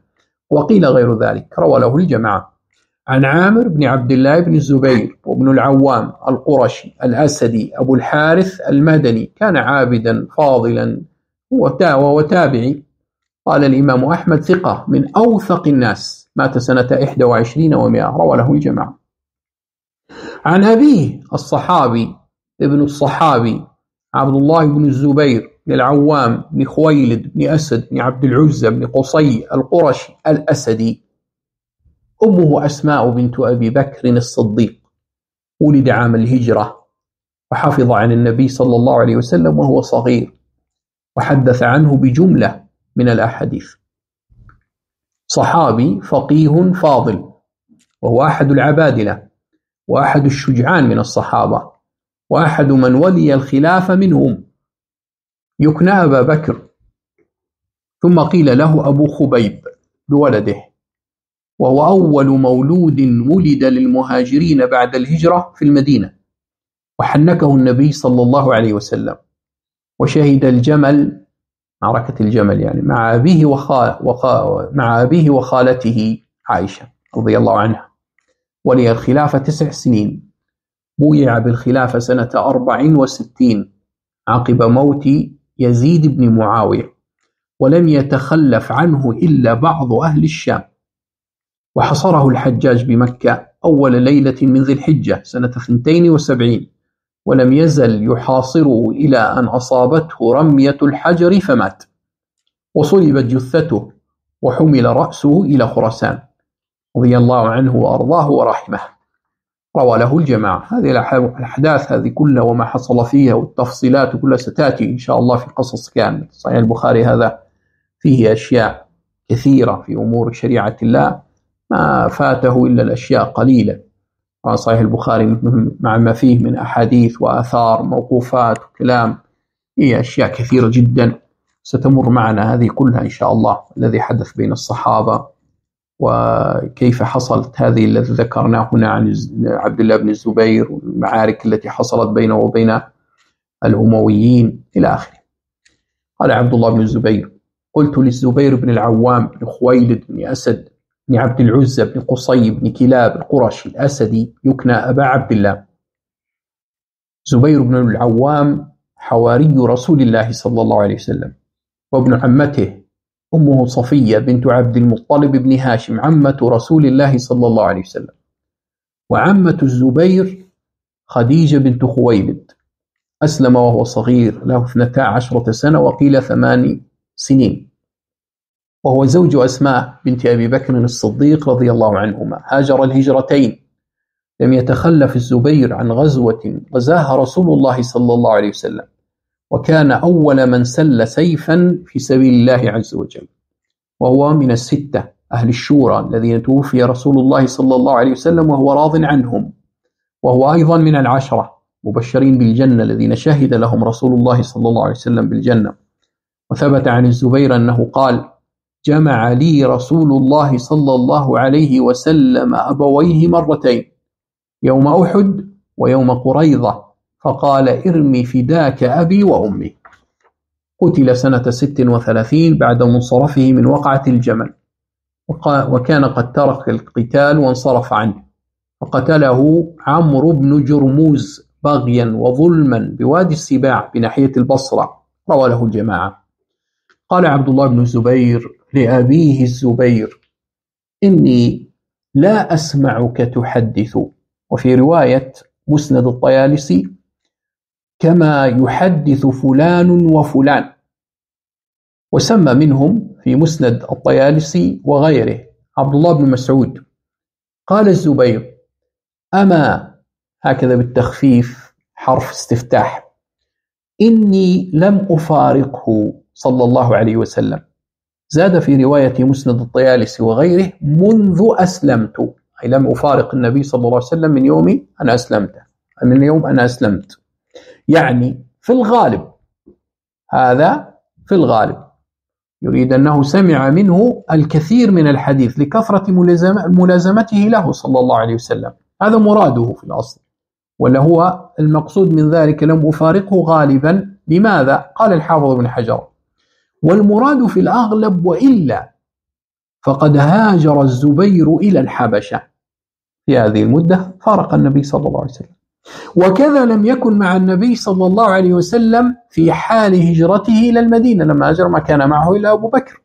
وقيل غير ذلك. روى له الجماعة. عن عامر بن عبد الله بن الزبير وابن العوام القرشي الأسدي أبو الحارث المدني، كان عابدا فاضلا وتابعي. قال الإمام أحمد ثقة من أوثق الناس، مات سنة 21 و100. روى له الجماعة. عن أبيه الصحابي ابن الصحابي عبد الله بن الزبير بن العوام بن خويلد بن أسد بن عبد العزى بن قصي القرشي الأسدي. أمه أسماء بنت أبي بكر الصديق، ولد عام الهجرة، وحفظ عن النبي صلى الله عليه وسلم وهو صغير، وحدث عنه بجملة من الأحاديث. صحابي فقيه فاضل، وهو أحد العبادلة وأحد الشجعان من الصحابة، وأحد من ولي الخلافة منهم، يكنى أبا بكر. ثم قيل له أبو خبيب بولده، وهو أول مولود ولد للمهاجرين بعد الهجرة في المدينة، وحنكه النبي صلى الله عليه وسلم، وشهد الجمل، معركة الجمل يعني، مع أبيه وخالته عائشة رضي الله عنها. ولي الخلافة 9 سنين، بويع بالخلافة سنة 64 عقب موت يزيد بن معاوية، ولم يتخلف عنه إلا بعض أهل الشام. وحصره الحجاج بمكة أول ليلة من ذي الحجة سنة 72، ولم يزل يحاصره إلى أن أصابته رمية الحجر فمات، وصلبت جثته وحمل رأسه إلى خراسان رضي الله عنه وأرضاه ورحمه. روى له الجماعة. هذه الأحداث هذه كلها وما حصل فيها والتفصيلات كلها ستأتي إن شاء الله في قصص كامل. صحيح البخاري هذا فيه أشياء كثيرة في أمور شريعة الله، ما فاته إلا الأشياء قليلة. صحيح البخاري مع ما فيه من أحاديث وآثار موقوفات وكلام، هي أشياء كثيرة جدا ستمر معنا هذه كلها إن شاء الله، الذي حدث بين الصحابة وكيف حصلت هذه التي ذكرناه هنا عن عبد الله بن الزبير، والمعارك التي حصلت بينه وبين الأمويين إلى آخره. قال عبد الله بن الزبير: قلت للزبير بن العوام بن خويلد بن أسد بن عبد العزى بن قصي بن كلاب القرشي الأسدي، يكنى أبا عبد الله. زبير بن العوام حواري رسول الله صلى الله عليه وسلم، وابن عمته أمه صفية بنت عبد المطلب بن هاشم عمة رسول الله صلى الله عليه وسلم. وعمة الزبير خديجة بنت خويلد، أسلم وهو صغير له 12 سنة وقيل 8 سنين، وهو زوج أسماء بنت أبي بكر الصديق رضي الله عنهما. هاجر الهجرتين، لم يتخلف الزبير عن غزوة غزاها رسول الله صلى الله عليه وسلم، وكان أول من سل سيفا في سبيل الله عز وجل، وهو من 6 أهل الشورى الذين توفي رسول الله صلى الله عليه وسلم وهو راض عنهم، وهو أيضا من 10 مبشرين بالجنة الذين شهد لهم رسول الله صلى الله عليه وسلم بالجنة. وثبت عن الزبير أنه قال: جمع لي رسول الله صلى الله عليه وسلم أبويه مرتين، يوم أحد ويوم قريظة، فقال: ارمي فداك أبي وأمي. قتل سنة 36 بعد منصرفه من وقعة الجمل، وكان قد ترك القتال وانصرف عنه، فقتله عمرو بن جرموز بغيا وظلما بوادي السباع بناحية البصرة. روى له الجماعة. قال عبد الله بن الزبير لأبيه الزبير: إني لا أسمعك تحدث. وفي رواية مسند الطيالسي: كما يحدث فلان وفلان. وسمى منهم في مسند الطيالسي وغيره عبد الله بن مسعود. قال الزبير: أما، هكذا بالتخفيف حرف استفتاح، إني لم أفارقه صلى الله عليه وسلم. زاد في رواية مسند الطيالسي وغيره: منذ أسلمت، أي لم أفارق النبي صلى الله عليه وسلم من يوم أنا أسلمت، من يوم أنا أسلمت، يعني في الغالب، هذا في الغالب يريد أنه سمع منه الكثير من الحديث لكثرة ملازمته له صلى الله عليه وسلم، هذا مراده في الأصل، ولا هو المقصود من ذلك لم أفارقه غالبا. لماذا؟ قال الحافظ بن حجر: والمراد في الأغلب وإلا، فقد هاجر الزبير إلى الحبشة. في هذه المدة فارق النبي صلى الله عليه وسلم. وكذا لم يكن مع النبي صلى الله عليه وسلم في حال هجرته إلى المدينة، لما هاجر ما كان معه إلا أبو بكر.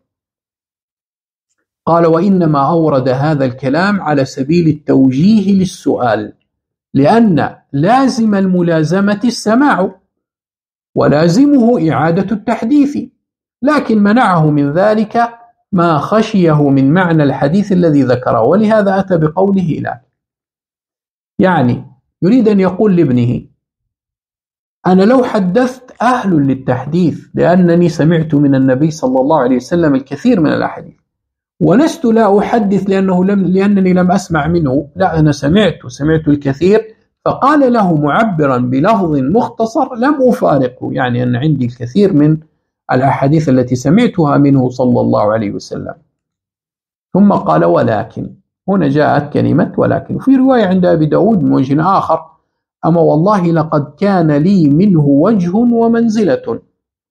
قال: وإنما أورد هذا الكلام على سبيل التوجيه للسؤال، لأن لازم الملازمة السماع ولازمه إعادة التحديث، لكن منعه من ذلك ما خشيه من معنى الحديث الذي ذكره، ولهذا أتى بقوله لا. يعني يريد أن يقول لابنه: أنا لو حدثت أهل للتحديث، لأنني سمعت من النبي صلى الله عليه وسلم الكثير من الأحاديث، ولست لا أحدث لأنني لم أسمع منه، لا، أنا سمعت الكثير. فقال له معبرا بلفظ مختصر: لم أفارقه، يعني أن عندي الكثير من الأحاديث التي سمعتها منه صلى الله عليه وسلم. ثم قال: ولكن، هنا جاءت كلمة ولكن. في رواية عند أبي داود من وجه آخر: أما والله لقد كان لي منه وجه ومنزلة.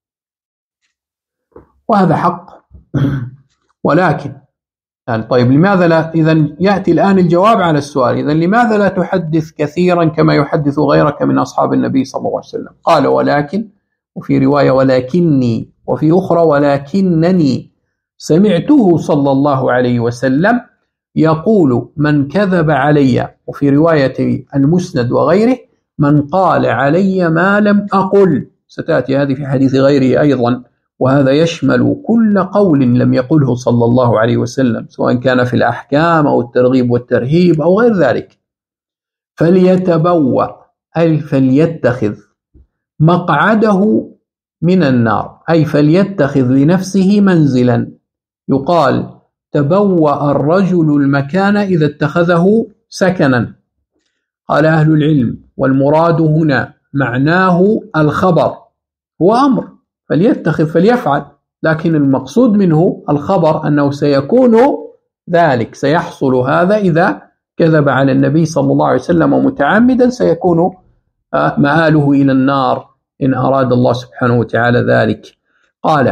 وهذا حق. ولكن يعني طيب، لماذا لا؟ إذن يأتي الآن الجواب على السؤال: إذن لماذا لا تحدث كثيرا كما يحدث غيرك من أصحاب النبي صلى الله عليه وسلم؟ قال: ولكن، وفي رواية ولكني، وفي أخرى ولكنني سمعته صلى الله عليه وسلم يقول: من كذب علي، وفي رواية المسند وغيره: من قال علي ما لم أقل. ستأتي هذه في حديث غيره أيضا، وهذا يشمل كل قول لم يقله صلى الله عليه وسلم، سواء كان في الأحكام أو الترغيب والترهيب أو غير ذلك. فليتبوأ، أي فليتخذ مقعده من النار، أي فليتخذ لنفسه منزلا. يقال: تبوأ الرجل المكان إذا اتخذه سكنا. قال أهل العلم: والمراد هنا معناه الخبر، هو أمر، فليتخذ فليفعل، لكن المقصود منه الخبر، أنه سيكون ذلك، سيحصل هذا إذا كذب على النبي صلى الله عليه وسلم متعمدا، سيكون مآله إلى النار إن أراد الله سبحانه وتعالى ذلك. قال: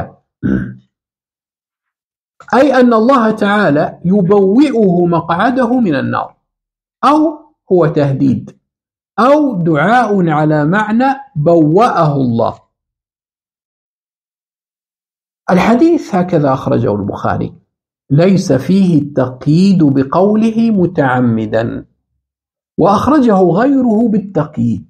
أي أن الله تعالى يبوئه مقعده من النار، أو هو تهديد، أو دعاء على معنى بوأه الله. الحديث هكذا أخرجه البخاري، ليس فيه التقييد بقوله متعمدا، وأخرجه غيره بالتقييد.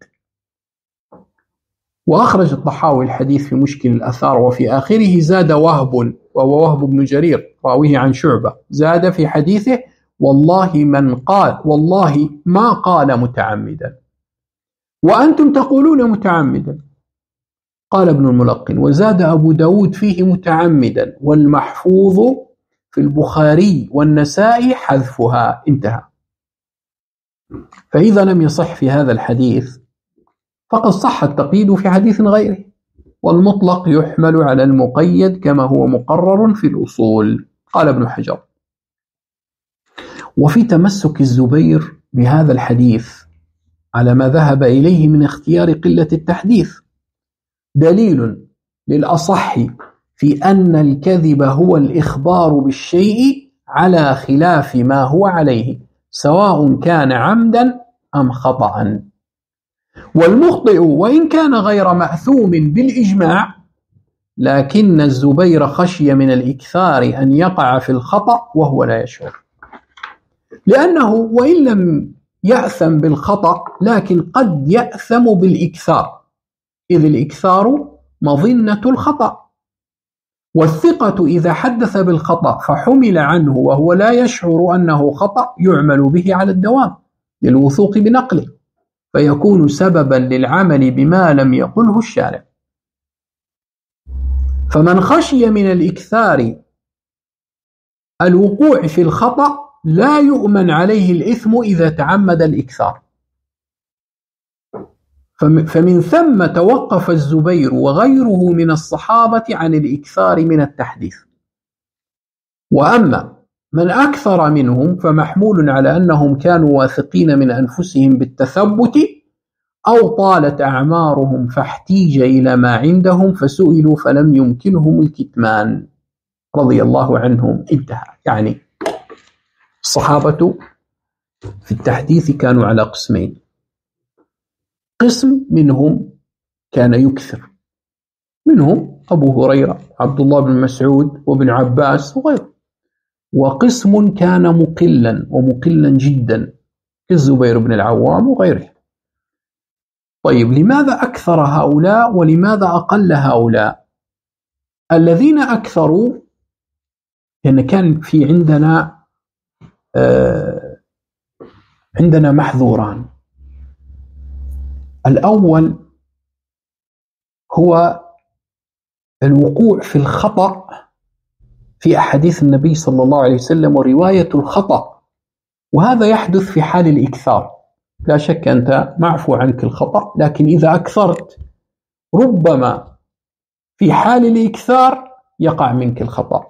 وأخرج الطحاوي الحديث في مشكل الأثار، وفي آخره زاد وهب، وهو وهب بن جرير راويه عن شعبة، زاد في حديثه: والله ما قال متعمدا، وأنتم تقولون متعمدا. قال ابن الملقن: وزاد أبو داود فيه متعمدا، والمحفوظ في البخاري والنسائي حذفها. انتهى. فإذا لم يصح في هذا الحديث فقد صح التقييد في حديث غيره، والمطلق يحمل على المقيد كما هو مقرر في الأصول. قال ابن حجر: وفي تمسك الزبير بهذا الحديث على ما ذهب إليه من اختيار قلة التحديث دليل للأصح في أن الكذب هو الإخبار بالشيء على خلاف ما هو عليه، سواء كان عمدا أم خطأ. والمخطئ وإن كان غير مأثوم بالإجماع، لكن الزبير خشي من الإكثار أن يقع في الخطأ وهو لا يشعر، لأنه وإن لم يأثم بالخطأ لكن قد يأثم بالإكثار، إذ الإكثار مظنة الخطأ. والثقة إذا حدث بالخطأ فحمل عنه وهو لا يشعر أنه خطأ يعمل به على الدوام للوثوق بنقله، فيكون سببا للعمل بما لم يقله الشارع. فمن خشي من الإكثار الوقوع في الخطأ لا يؤمن عليه الإثم إذا تعمد الإكثار. فمن ثم توقف الزبير وغيره من الصحابة عن الإكثار من التحديث. وأما من أكثر منهم فمحمول على أنهم كانوا واثقين من أنفسهم بالتثبت، أو طالت أعمارهم فاحتيج إلى ما عندهم فسئلوا فلم يمكنهم الكتمان. رضي الله عنهم انتهى. يعني الصحابة في التحديث كانوا على قسمين: قسم منهم كان يكثر، منهم أبو هريرة، عبد الله بن مسعود، وابن عباس وغيره، وقسم كان مقلا ومقلا جدا كالزبير بن العوام وغيره. طيب، لماذا أكثر هؤلاء ولماذا أقل هؤلاء؟ الذين أكثروا لأن كان في عندنا محذوران. الأول هو الوقوع في الخطأ في أحاديث النبي صلى الله عليه وسلم ورواية الخطأ، وهذا يحدث في حال الإكثار. لا شك أنت معفو عنك الخطأ، لكن إذا أكثرت ربما في حال الإكثار يقع منك الخطأ.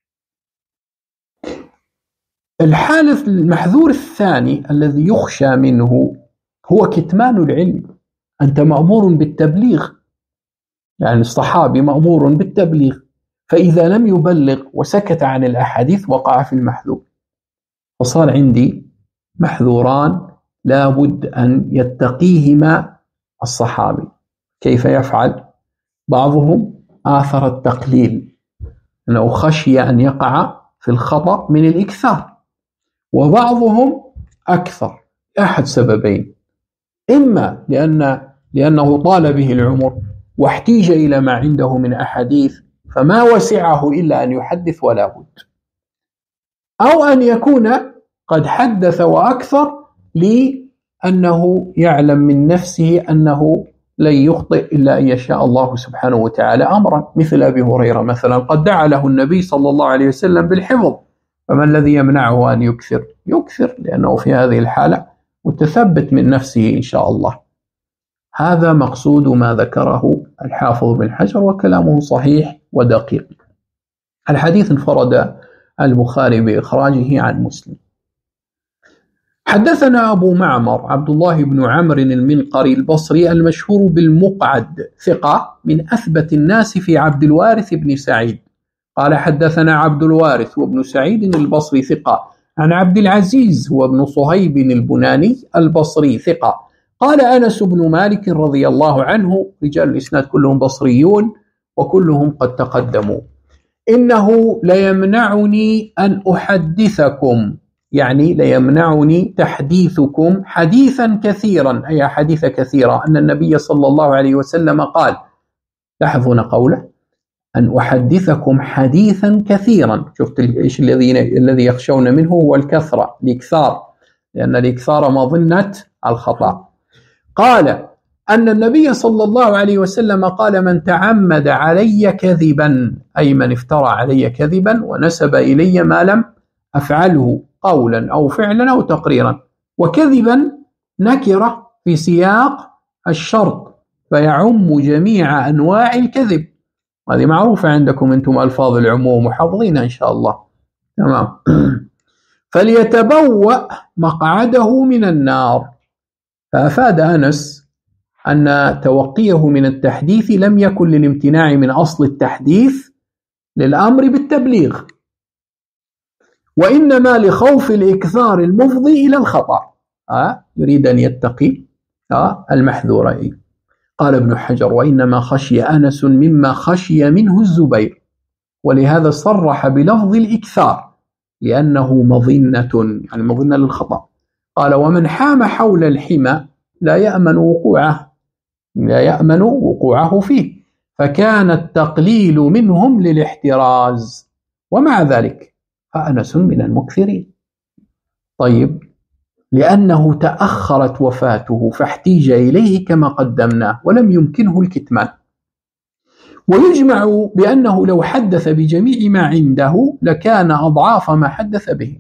الحالة المحذور الثاني الذي يخشى منه هو كتمان العلم. أنت مأمور بالتبليغ، يعني الصحابي مأمور بالتبليغ، فإذا لم يبلغ وسكت عن الأحاديث وقع في المحذور. فصار عندي محذوران لا بد أن يتقيهما الصحابي. كيف يفعل؟ بعضهم آثر التقليل أنه خشي أن يقع في الخطأ من الإكثار، وبعضهم أكثر أحد سببين: إما لأنه طال به العمر واحتيج إلى ما عنده من أحاديث فما وسعه إلا أن يحدث ولا بد، أو أن يكون قد حدث وأكثر لأنه يعلم من نفسه أنه لن يخطئ إلا أن يشاء الله سبحانه وتعالى أمرا، مثل أبي هريرة مثلا قد دعا له النبي صلى الله عليه وسلم بالحفظ، فما الذي يمنعه أن يكثر؟ يكثر لأنه في هذه الحالة متثبت من نفسه إن شاء الله. هذا مقصود ما ذكره الحافظ بن حجر، وكلامه صحيح ودقيق. الحديث انفرد البخاري بإخراجه عن مسلم. حدثنا أبو معمر عبد الله بن عمرو المنقري البصري المشهور بالمقعد، ثقة من أثبت الناس في عبد الوارث بن سعيد، قال حدثنا عبد الوارث وابن سعيد البصري ثقة عن عبد العزيز هو ابن صهيب البناني البصري ثقة، قال أنس بن مالك رضي الله عنه، رجال الإسناد كلهم بصريون وكلهم قد تقدموا: إنه ليمنعني أن أحدثكم، يعني ليمنعني تحديثكم حديثا كثيرا، أي حديث كثيرا، أن النبي صلى الله عليه وسلم قال، لاحظون قوله أن أحدثكم حديثا كثيرا. شفت إيش الذي يخشون منه هو الكثرة، الإكثار، لأن الإكثار مظنة الخطأ. قال أن النبي صلى الله عليه وسلم قال: من تعمد علي كذبا، أي من افترى علي كذبا ونسب إلي ما لم أفعله قولا أو فعلا أو تقريرا، وكذبا نكرة في سياق الشرط فيعم جميع أنواع الكذب، هذه معروفة عندكم أنتم ألفاظ العموم وحافظينها إن شاء الله، تمام. فليتبوأ مقعده من النار. فأفاد أنس أن توقيه من التحديث لم يكن للامتناع من أصل التحديث للأمر بالتبليغ، وإنما لخوف الإكثار المفضي إلى الخطأ، يريد أن يتقي المحذورين. قال ابن حجر: وإنما خشي أنس مما خشي منه الزبير، ولهذا صرح بلفظ الإكثار لأنه مظنة، يعني مظنة للخطأ. قال: ومن حام حول الحمى لا يأمن وقوعه فيه، فكان التقليل منهم للاحتراز، ومع ذلك فأنس من المكثرين. طيب، لأنه تأخرت وفاته فاحتيج إليه كما قدمنا ولم يمكنه الكتمان. ويجمع بأنه لو حدث بجميع ما عنده لكان أضعاف ما حدث به.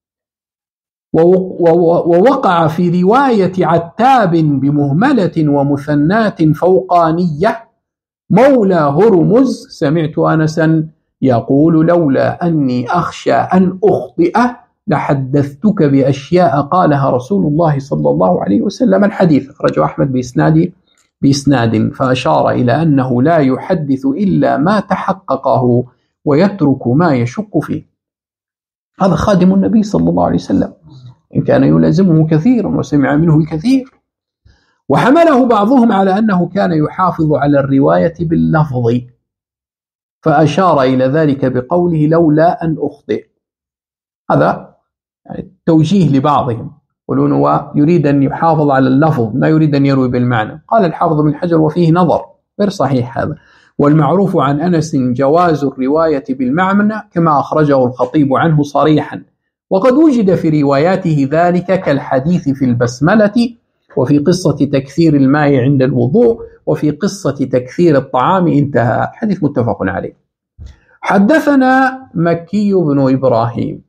ووقع في رواية عتاب بمهملة ومثنات فوقانية مولى هرمز: سمعت أنسا يقول: لولا أني أخشى أن أخطئ لحدثتك بأشياء قالها رسول الله صلى الله عليه وسلم. الحديث أخرجه أحمد بإسناد، فأشار إلى أنه لا يحدث إلا ما تحققه ويترك ما يشك فيه. هذا خادم النبي صلى الله عليه وسلم، إن كان يلازمه كثيرا وسمع منه الكثير. وحمله بعضهم على أنه كان يحافظ على الرواية باللفظ، فأشار إلى ذلك بقوله لولا أن أخطئ. هذا يعني توجيه لبعضهم، يقولون هو يريد أن يحافظ على اللفظ، ما يريد أن يروي بالمعنى. قال الحافظ بن حجر وفيه نظر، غير صحيح هذا. والمعروف عن أنس جواز الرواية بالمعنى كما أخرجه الخطيب عنه صريحا، وقد وجد في رواياته ذلك كالحديث في البسملة، وفي قصة تكثير الماء عند الوضوء، وفي قصة تكثير الطعام، انتهى. حديث متفق عليه. حدثنا مكي بن إبراهيم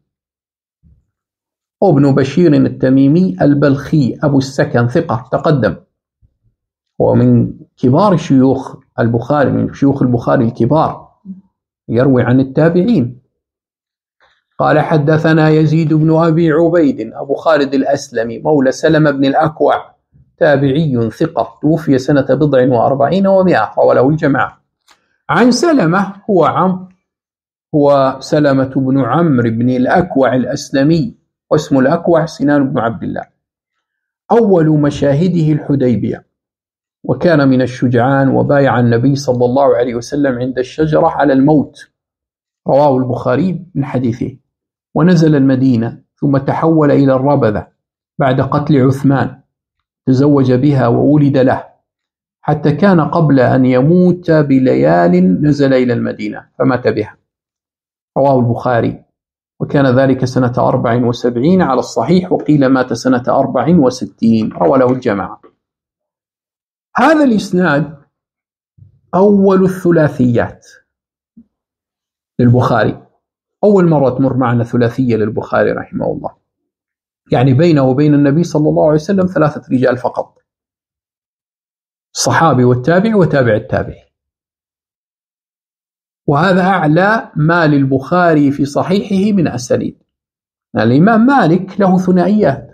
وابن بشير التميمي البلخي أبو السكن ثقة تقدم، ومن كبار شيوخ البخاري، من شيوخ البخاري الكبار، يروي عن التابعين. قال حدثنا يزيد بن أبي عبيد أبو خالد الأسلمي مولى سلمة بن الأكوع، تابعي ثقة، توفي سنة 47 و100، رواه الجماعة. عن سلمة هو سلمة بن عمرو بن الأكوع الأسلمي، واسم الأكوع سنان بن عبد الله. أول مشاهده الحديبية، وكان من الشجعان، وبايع النبي صلى الله عليه وسلم عند الشجرة على الموت، رواه البخاري من حديثه. ونزل المدينة ثم تحول إلى الربذة بعد قتل عثمان، تزوج بها وولد له، حتى كان قبل أن يموت بليال نزل إلى المدينة فمات بها، رواه البخاري. وكان ذلك سنة 74 على الصحيح، وقيل مات سنة 64، روى له الجماعة. هذا الإسناد أول الثلاثيات للبخاري، أول مرة تمر معنا ثلاثية للبخاري رحمه الله، يعني بينه وبين النبي صلى الله عليه وسلم 3 رجال فقط، الصحابي والتابع وتابع التابع. وهذا أعلى ما للبخاري في صحيحه من أسانيد. الإمام مالك له ثنائيات،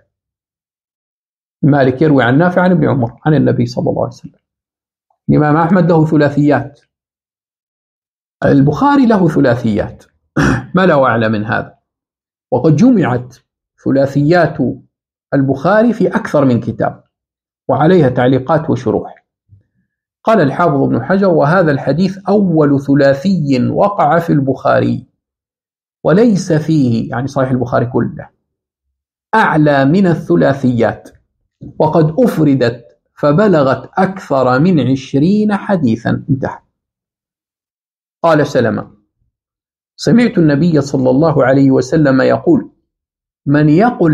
مالك يروي عن نافع عن ابن عمر عن النبي صلى الله عليه وسلم. الإمام أحمد له ثلاثيات، البخاري له ثلاثيات ما له أعلى من هذا. وقد جمعت ثلاثيات البخاري في أكثر من كتاب، وعليها تعليقات وشروح. قال الحافظ ابن حجر: وهذا الحديث أول ثلاثي وقع في البخاري، وليس فيه، يعني صحيح البخاري كله، أعلى من الثلاثيات، وقد أفردت فبلغت أكثر من 20 حديثا، انتهى. قال سلمة: سمعت النبي صلى الله عليه وسلم يقول: من يقل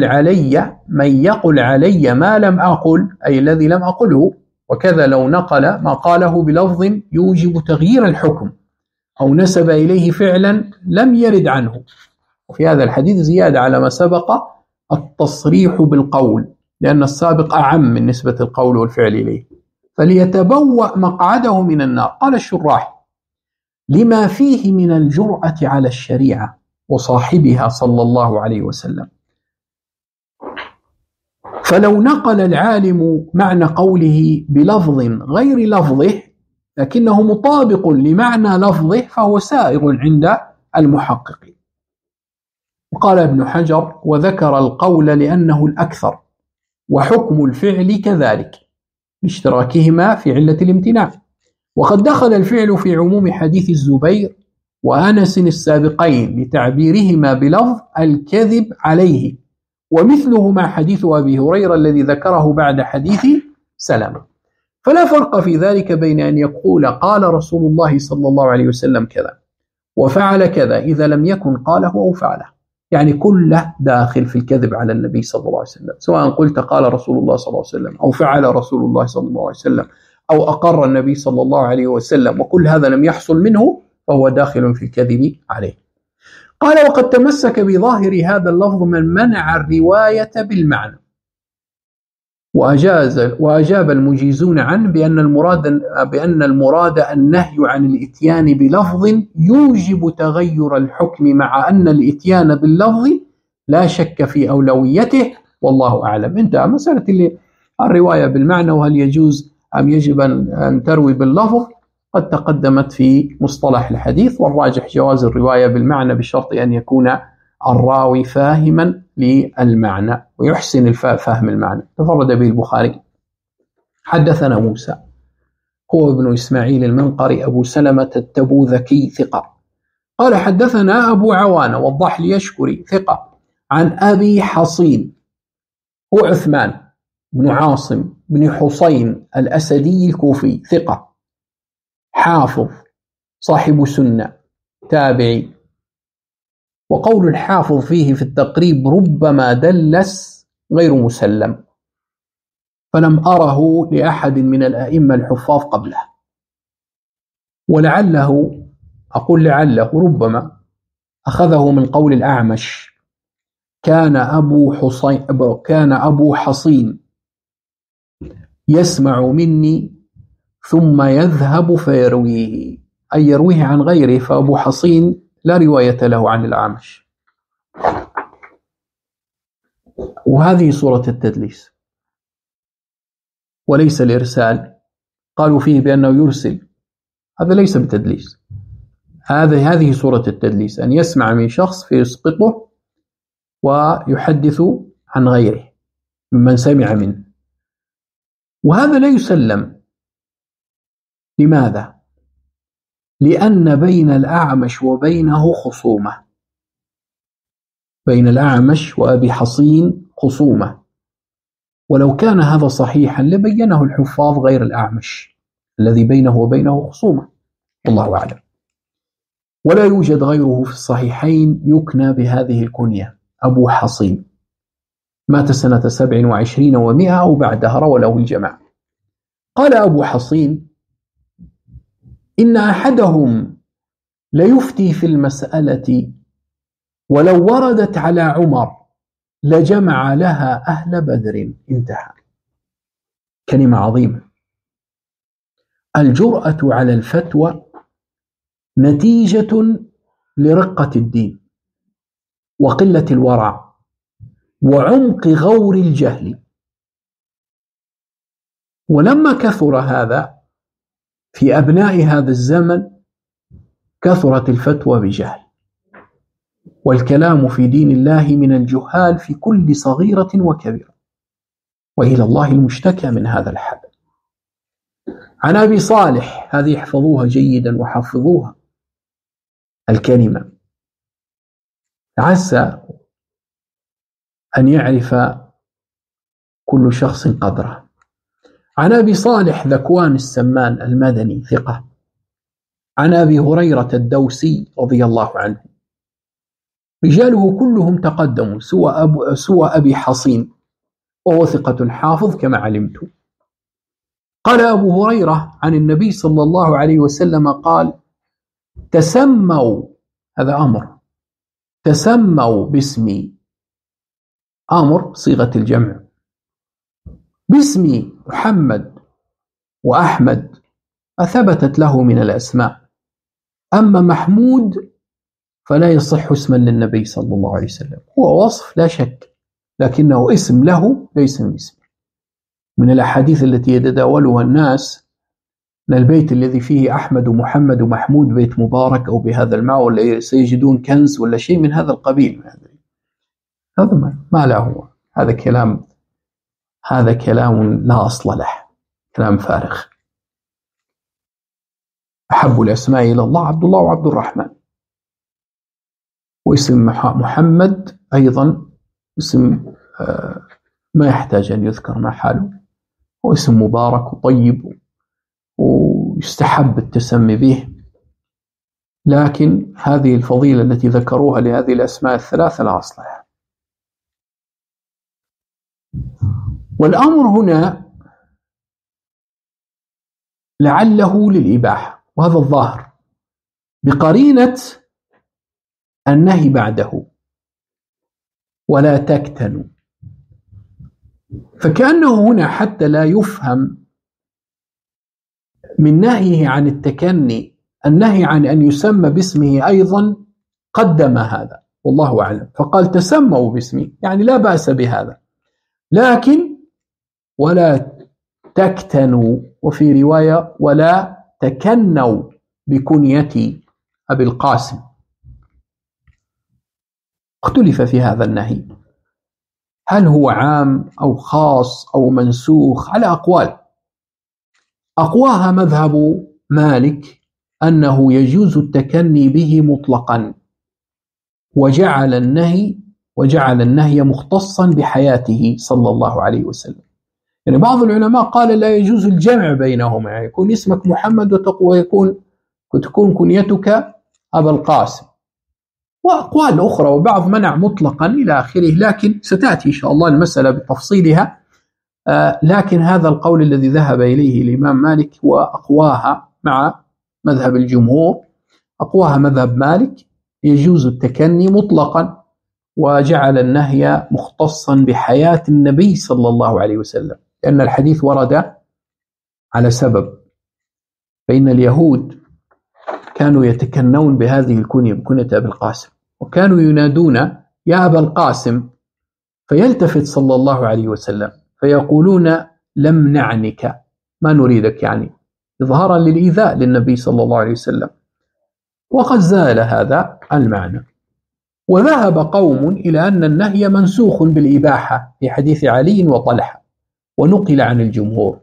علي ما لم أقل، أي الذي لم أقله، وكذا لو نقل ما قاله بلفظ يوجب تغيير الحكم أو نسب إليه فعلا لم يرد عنه. وفي هذا الحديث زيادة على ما سبق، التصريح بالقول، لأن السابق أعم من نسبة القول والفعل إليه، فليتبوأ مقعده من النار. قال الشراح: لما فيه من الجرأة على الشريعة وصاحبها صلى الله عليه وسلم. فلو نقل العالم معنى قوله بلفظ غير لفظه لكنه مطابق لمعنى لفظه فهو سائغ عند المحققين. وقال ابن حجر: وذكر القول لأنه الأكثر، وحكم الفعل كذلك لاشتراكهما في علة الامتناع. وقد دخل الفعل في عموم حديث الزبير وأنس السابقين لتعبيرهما بلفظ الكذب عليه، ومثلهما حديث أبي هريرة الذي ذكره بعد حديث سلمة. فلا فرق في ذلك بين أن يقول قال رسول الله صلى الله عليه وسلم كذا وفعل كذا إذا لم يكن قاله أو فعله، يعني كله داخل في الكذب على النبي صلى الله عليه وسلم، سواء قلت قال رسول الله صلى الله عليه وسلم أو فعل رسول الله صلى الله عليه وسلم أو أقر النبي صلى الله عليه وسلم، وكل هذا لم يحصل منه فهو داخل في الكذب عليه. قال: وقد تمسك بظاهر هذا اللفظ من منع الرواية بالمعنى، وأجاب المجيزون عنه بأن المراد النهي عن الإتيان بلفظ يوجب تغير الحكم، مع أن الإتيان باللفظ لا شك في أولويته، والله أعلم. انتهى مسألة الرواية بالمعنى، وهل يجوز أم يجب أن تروي باللفظ. قد تقدمت في مصطلح الحديث، والراجح جواز الرواية بالمعنى بشرط أن يكون الراوي فاهما للمعنى ويحسن فهم المعنى. تفرد به البخاري. حدثنا موسى هو ابن إسماعيل المنقري أبو سلمة التبوذكي ثقة، قال حدثنا أبو عوانة والضحل يشكري ثقة، عن أبي حصين هو عثمان بن عاصم بن حصين الأسدي الكوفي ثقة، حافظ صاحب سنة تابعي. وقول الحافظ فيه في التقريب ربما دلس غير مسلم، فلم أره لأحد من الأئمة الحفاظ قبله، ولعله أقول لعله ربما أخذه من قول الأعمش كان أبو حصين يسمع مني ثم يذهب فيرويه، أي يرويه عن غيره، فأبو حصين لا رواية له عن الأعمش. وهذه صورة التدليس وليس الإرسال. قالوا فيه بأنه يرسل، هذا ليس بتدليس، هذه صورة التدليس، أن يسمع من شخص فيسقطه ويحدث عن غيره ممن سمع منه، وهذا لا يسلم. لماذا؟ لأن بين الأعمش وبينه خصومة، بين الأعمش وأبي حصين خصومة، ولو كان هذا صحيحا لبينه الحفاظ غير الأعمش الذي بينه وبينه خصومة، والله أعلم. ولا يوجد غيره في الصحيحين يكنى بهذه الكنية أبو حصين، مات سنة 27 و100 أو بعدها، روى له الجماعة. قال أبو حصين إن أحدهم ليفتي في المسألة ولو وردت على عمر لجمع لها أهل بدر. انتهى. كلمة عظيمة. الجرأة على الفتوى نتيجة لرقة الدين وقلة الورع وعمق غور الجهل، ولما كثر هذا في أبناء هذا الزمن كثرت الفتوى بجهل، والكلام في دين الله من الجهال في كل صغيرة وكبيرة، وإلى الله المشتكى من هذا الحال. عن أبي صالح، هذه احفظوها جيدا وحفظوها الكلمة، عسى أن يعرف كل شخص قدره. عن أبي صالح ذكوان السمان المدني ثقة، عن أبي هريرة الدوسي رضي الله عنه، رجاله كلهم تقدموا سوى أبي حصين وهو ثقة حافظ كما علمتم. قال أبو هريرة عن النبي صلى الله عليه وسلم قال تسموا، هذا أمر، تسموا باسمي، أمر صيغة الجمع، باسمي محمد وأحمد أثبتت له من الأسماء، أما محمود فلا يصح اسما للنبي صلى الله عليه وسلم، هو وصف لا شك لكنه اسم له ليس من اسمه. من الأحاديث التي يتداولها الناس من البيت الذي فيه أحمد ومحمد ومحمود بيت مبارك أو بهذا الماء، ولا سيجدون كنز ولا شيء من هذا القبيل، هذا ما له هو، هذا كلام لا أصل له، كلام فارغ. أحب الأسماء إلى الله عبد الله وعبد الرحمن، واسم محمد أيضا اسم ما يحتاج أن يذكر ما حاله، هو اسم مبارك وطيب ويستحب التسمي به، لكن هذه الفضيلة التي ذكروها لهذه الأسماء الثلاثة لا أصل لها. والأمر هنا لعله للإباحة، وهذا الظاهر بقرينة النهي بعده ولا تكتنوا، فكأنه هنا حتى لا يفهم من نهيه عن التكني النهي عن أن يسمى باسمه أيضا قدم هذا، والله أعلم، فقال تسموا باسمي، يعني لا بأس بهذا، لكن ولا تكتنوا، وفي رواية ولا تكنوا بكنية أبي القاسم. اختلف في هذا النهي، هل هو عام أو خاص أو منسوخ؟ على أقوال، أقواها مذهب مالك أنه يجوز التكني به مطلقا، وجعل النهي مختصا بحياته صلى الله عليه وسلم. يعني بعض العلماء قال لا يجوز الجمع بينهما، يعني يكون اسمك محمد وتكون كنيتك أبا القاسم، وأقوال أخرى، وبعض منع مطلقا إلى آخره، لكن ستأتي إن شاء الله المسألة بتفصيلها. لكن هذا القول الذي ذهب إليه الإمام مالك وأقواها مع مذهب الجمهور، أقواها مذهب مالك، يجوز التكني مطلقا، وجعل النهي مختصا بحياة النبي صلى الله عليه وسلم، لأن الحديث ورد على سبب. فإن اليهود كانوا يتكنون بهذه الكنية، بكنية أبي القاسم، وكانوا ينادون يا أبا القاسم، فيلتفت صلى الله عليه وسلم فيقولون لم نعنك، ما نريدك، يعني إظهارا للإيذاء للنبي صلى الله عليه وسلم. وقد زال هذا المعنى. وذهب قوم إلى أن النهي منسوخ بالإباحة في حديث علي وطلحة، ونقل عن الجمهور.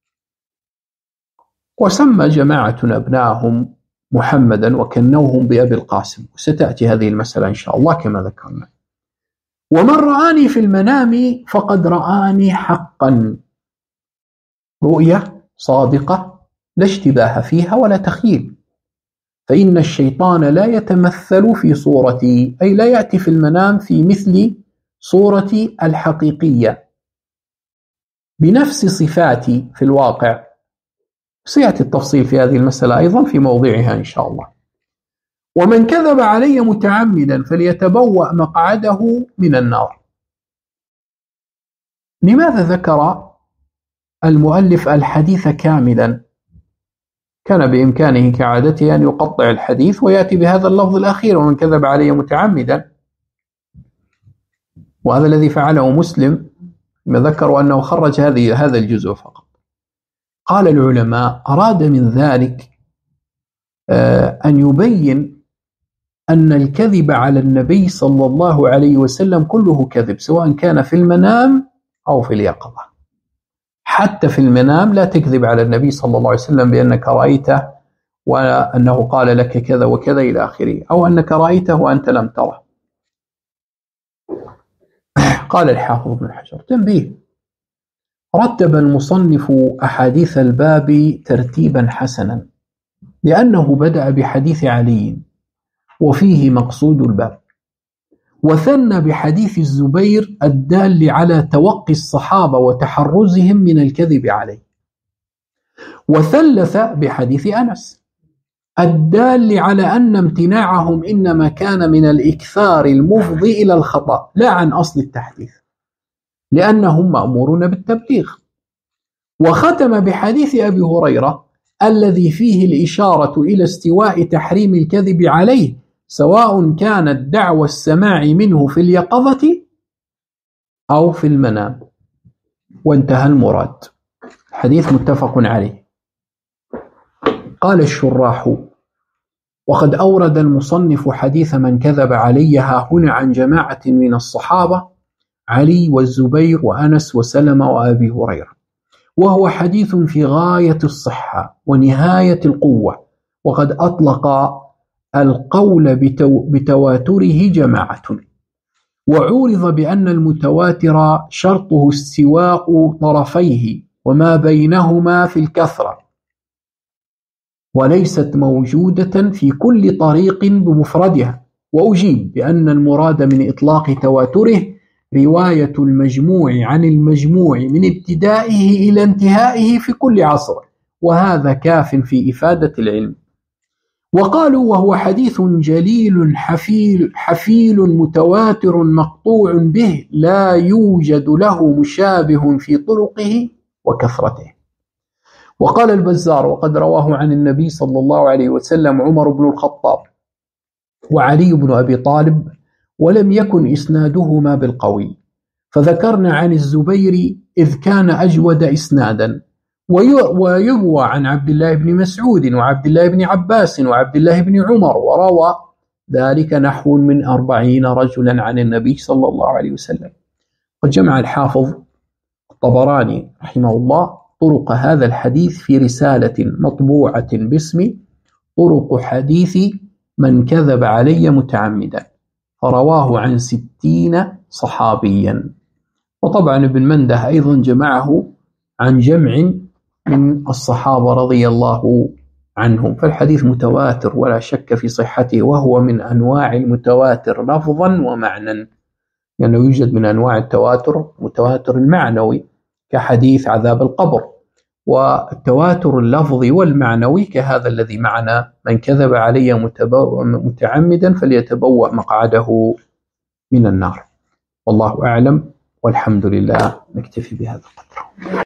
وسمى جماعة أبنائهم محمدا وكنوهم بأبي القاسم، وستأتي هذه المسألة إن شاء الله كما ذكرنا. ومن رآني في المنام فقد رآني حقا، رؤية صادقة لا اشتباه فيها ولا تخيل، فإن الشيطان لا يتمثل في صورتي، أي لا يأتي في المنام في مثل صورتي الحقيقية بنفس صفاتي في الواقع. سيأتي التفصيل في هذه المسألة أيضا في موضعها إن شاء الله. ومن كذب علي متعمدا فليتبوأ مقعده من النار. لماذا ذكر المؤلف الحديث كاملا؟ كان بإمكانه كعادته أن يقطع الحديث ويأتي بهذا اللفظ الأخير ومن كذب علي متعمدا، وهذا الذي فعله مسلم، ما ذكروا أنه خرج هذا الجزء فقط. قال العلماء أراد من ذلك أن يبين أن الكذب على النبي صلى الله عليه وسلم كله كذب، سواء كان في المنام أو في اليقظة. حتى في المنام لا تكذب على النبي صلى الله عليه وسلم بأنك رأيته وأنه قال لك كذا وكذا إلى آخره، أو أنك رأيته وأنت لم تره. قال الحافظ ابن حجر: تنبيه، رتب المصنف أحاديث الباب ترتيبا حسنا، لأنه بدأ بحديث علي وفيه مقصود الباب، وثنى بحديث الزبير الدال على توقي الصحابة وتحرزهم من الكذب عليه، وثلث بحديث أنس الدال على أن امتناعهم إنما كان من الإكثار المفضي إلى الخطأ لا عن أصل التحديث، لأنهم مأمورون بالتبليغ، وختم بحديث أبي هريرة الذي فيه الإشارة إلى استواء تحريم الكذب عليه، سواء كانت دعوى السماع منه في اليقظة أو في المنام. وانتهى المراد. حديث متفق عليه. قال الشراح: وقد أورد المصنف حديث من كذب علي هنا عن جماعة من الصحابة، علي والزبير وأنس وسلمة وأبي هريرة، وهو حديث في غاية الصحة ونهاية القوة، وقد أطلق القول بتواتره جماعة، وعورض بأن المتواتر شرطه استواء طرفيه وما بينهما في الكثرة، وليست موجودة في كل طريق بمفردها. وأجيب بأن المراد من إطلاق تواتره رواية المجموع عن المجموع من ابتدائه إلى انتهائه في كل عصر، وهذا كاف في إفادة العلم. وقالوا: وهو حديث جليل حفيل متواتر مقطوع به لا يوجد له مشابه في طرقه وكثرته. وقال البزار: وقد رواه عن النبي صلى الله عليه وسلم عمر بن الخطاب وعلي بن أبي طالب، ولم يكن إسنادهما بالقوي، فذكرنا عن الزبير إذ كان أجود إسنادا، ويروى عن عبد الله بن مسعود وعبد الله بن عباس وعبد الله بن عمر، وروى ذلك نحو من 40 رجلا عن النبي صلى الله عليه وسلم. وجمع الحافظ الطبراني رحمه الله طرق هذا الحديث في رسالة مطبوعة باسم طرق حديث من كذب علي متعمدا، فرواه عن 60 صحابيا. وطبعا ابن منده أيضا جمعه عن جمع من الصحابة رضي الله عنهم، فالحديث متواتر ولا شك في صحته، وهو من أنواع المتواتر لفظا ومعنى، لأنه يوجد من أنواع التواتر متواتر المعنوي كحديث عذاب القبر، والتواتر اللفظي والمعنوي كهذا الذي معنا من كذب علي متعمدا فليتبوأ مقعده من النار. والله أعلم، والحمد لله. نكتفي بهذا القدر.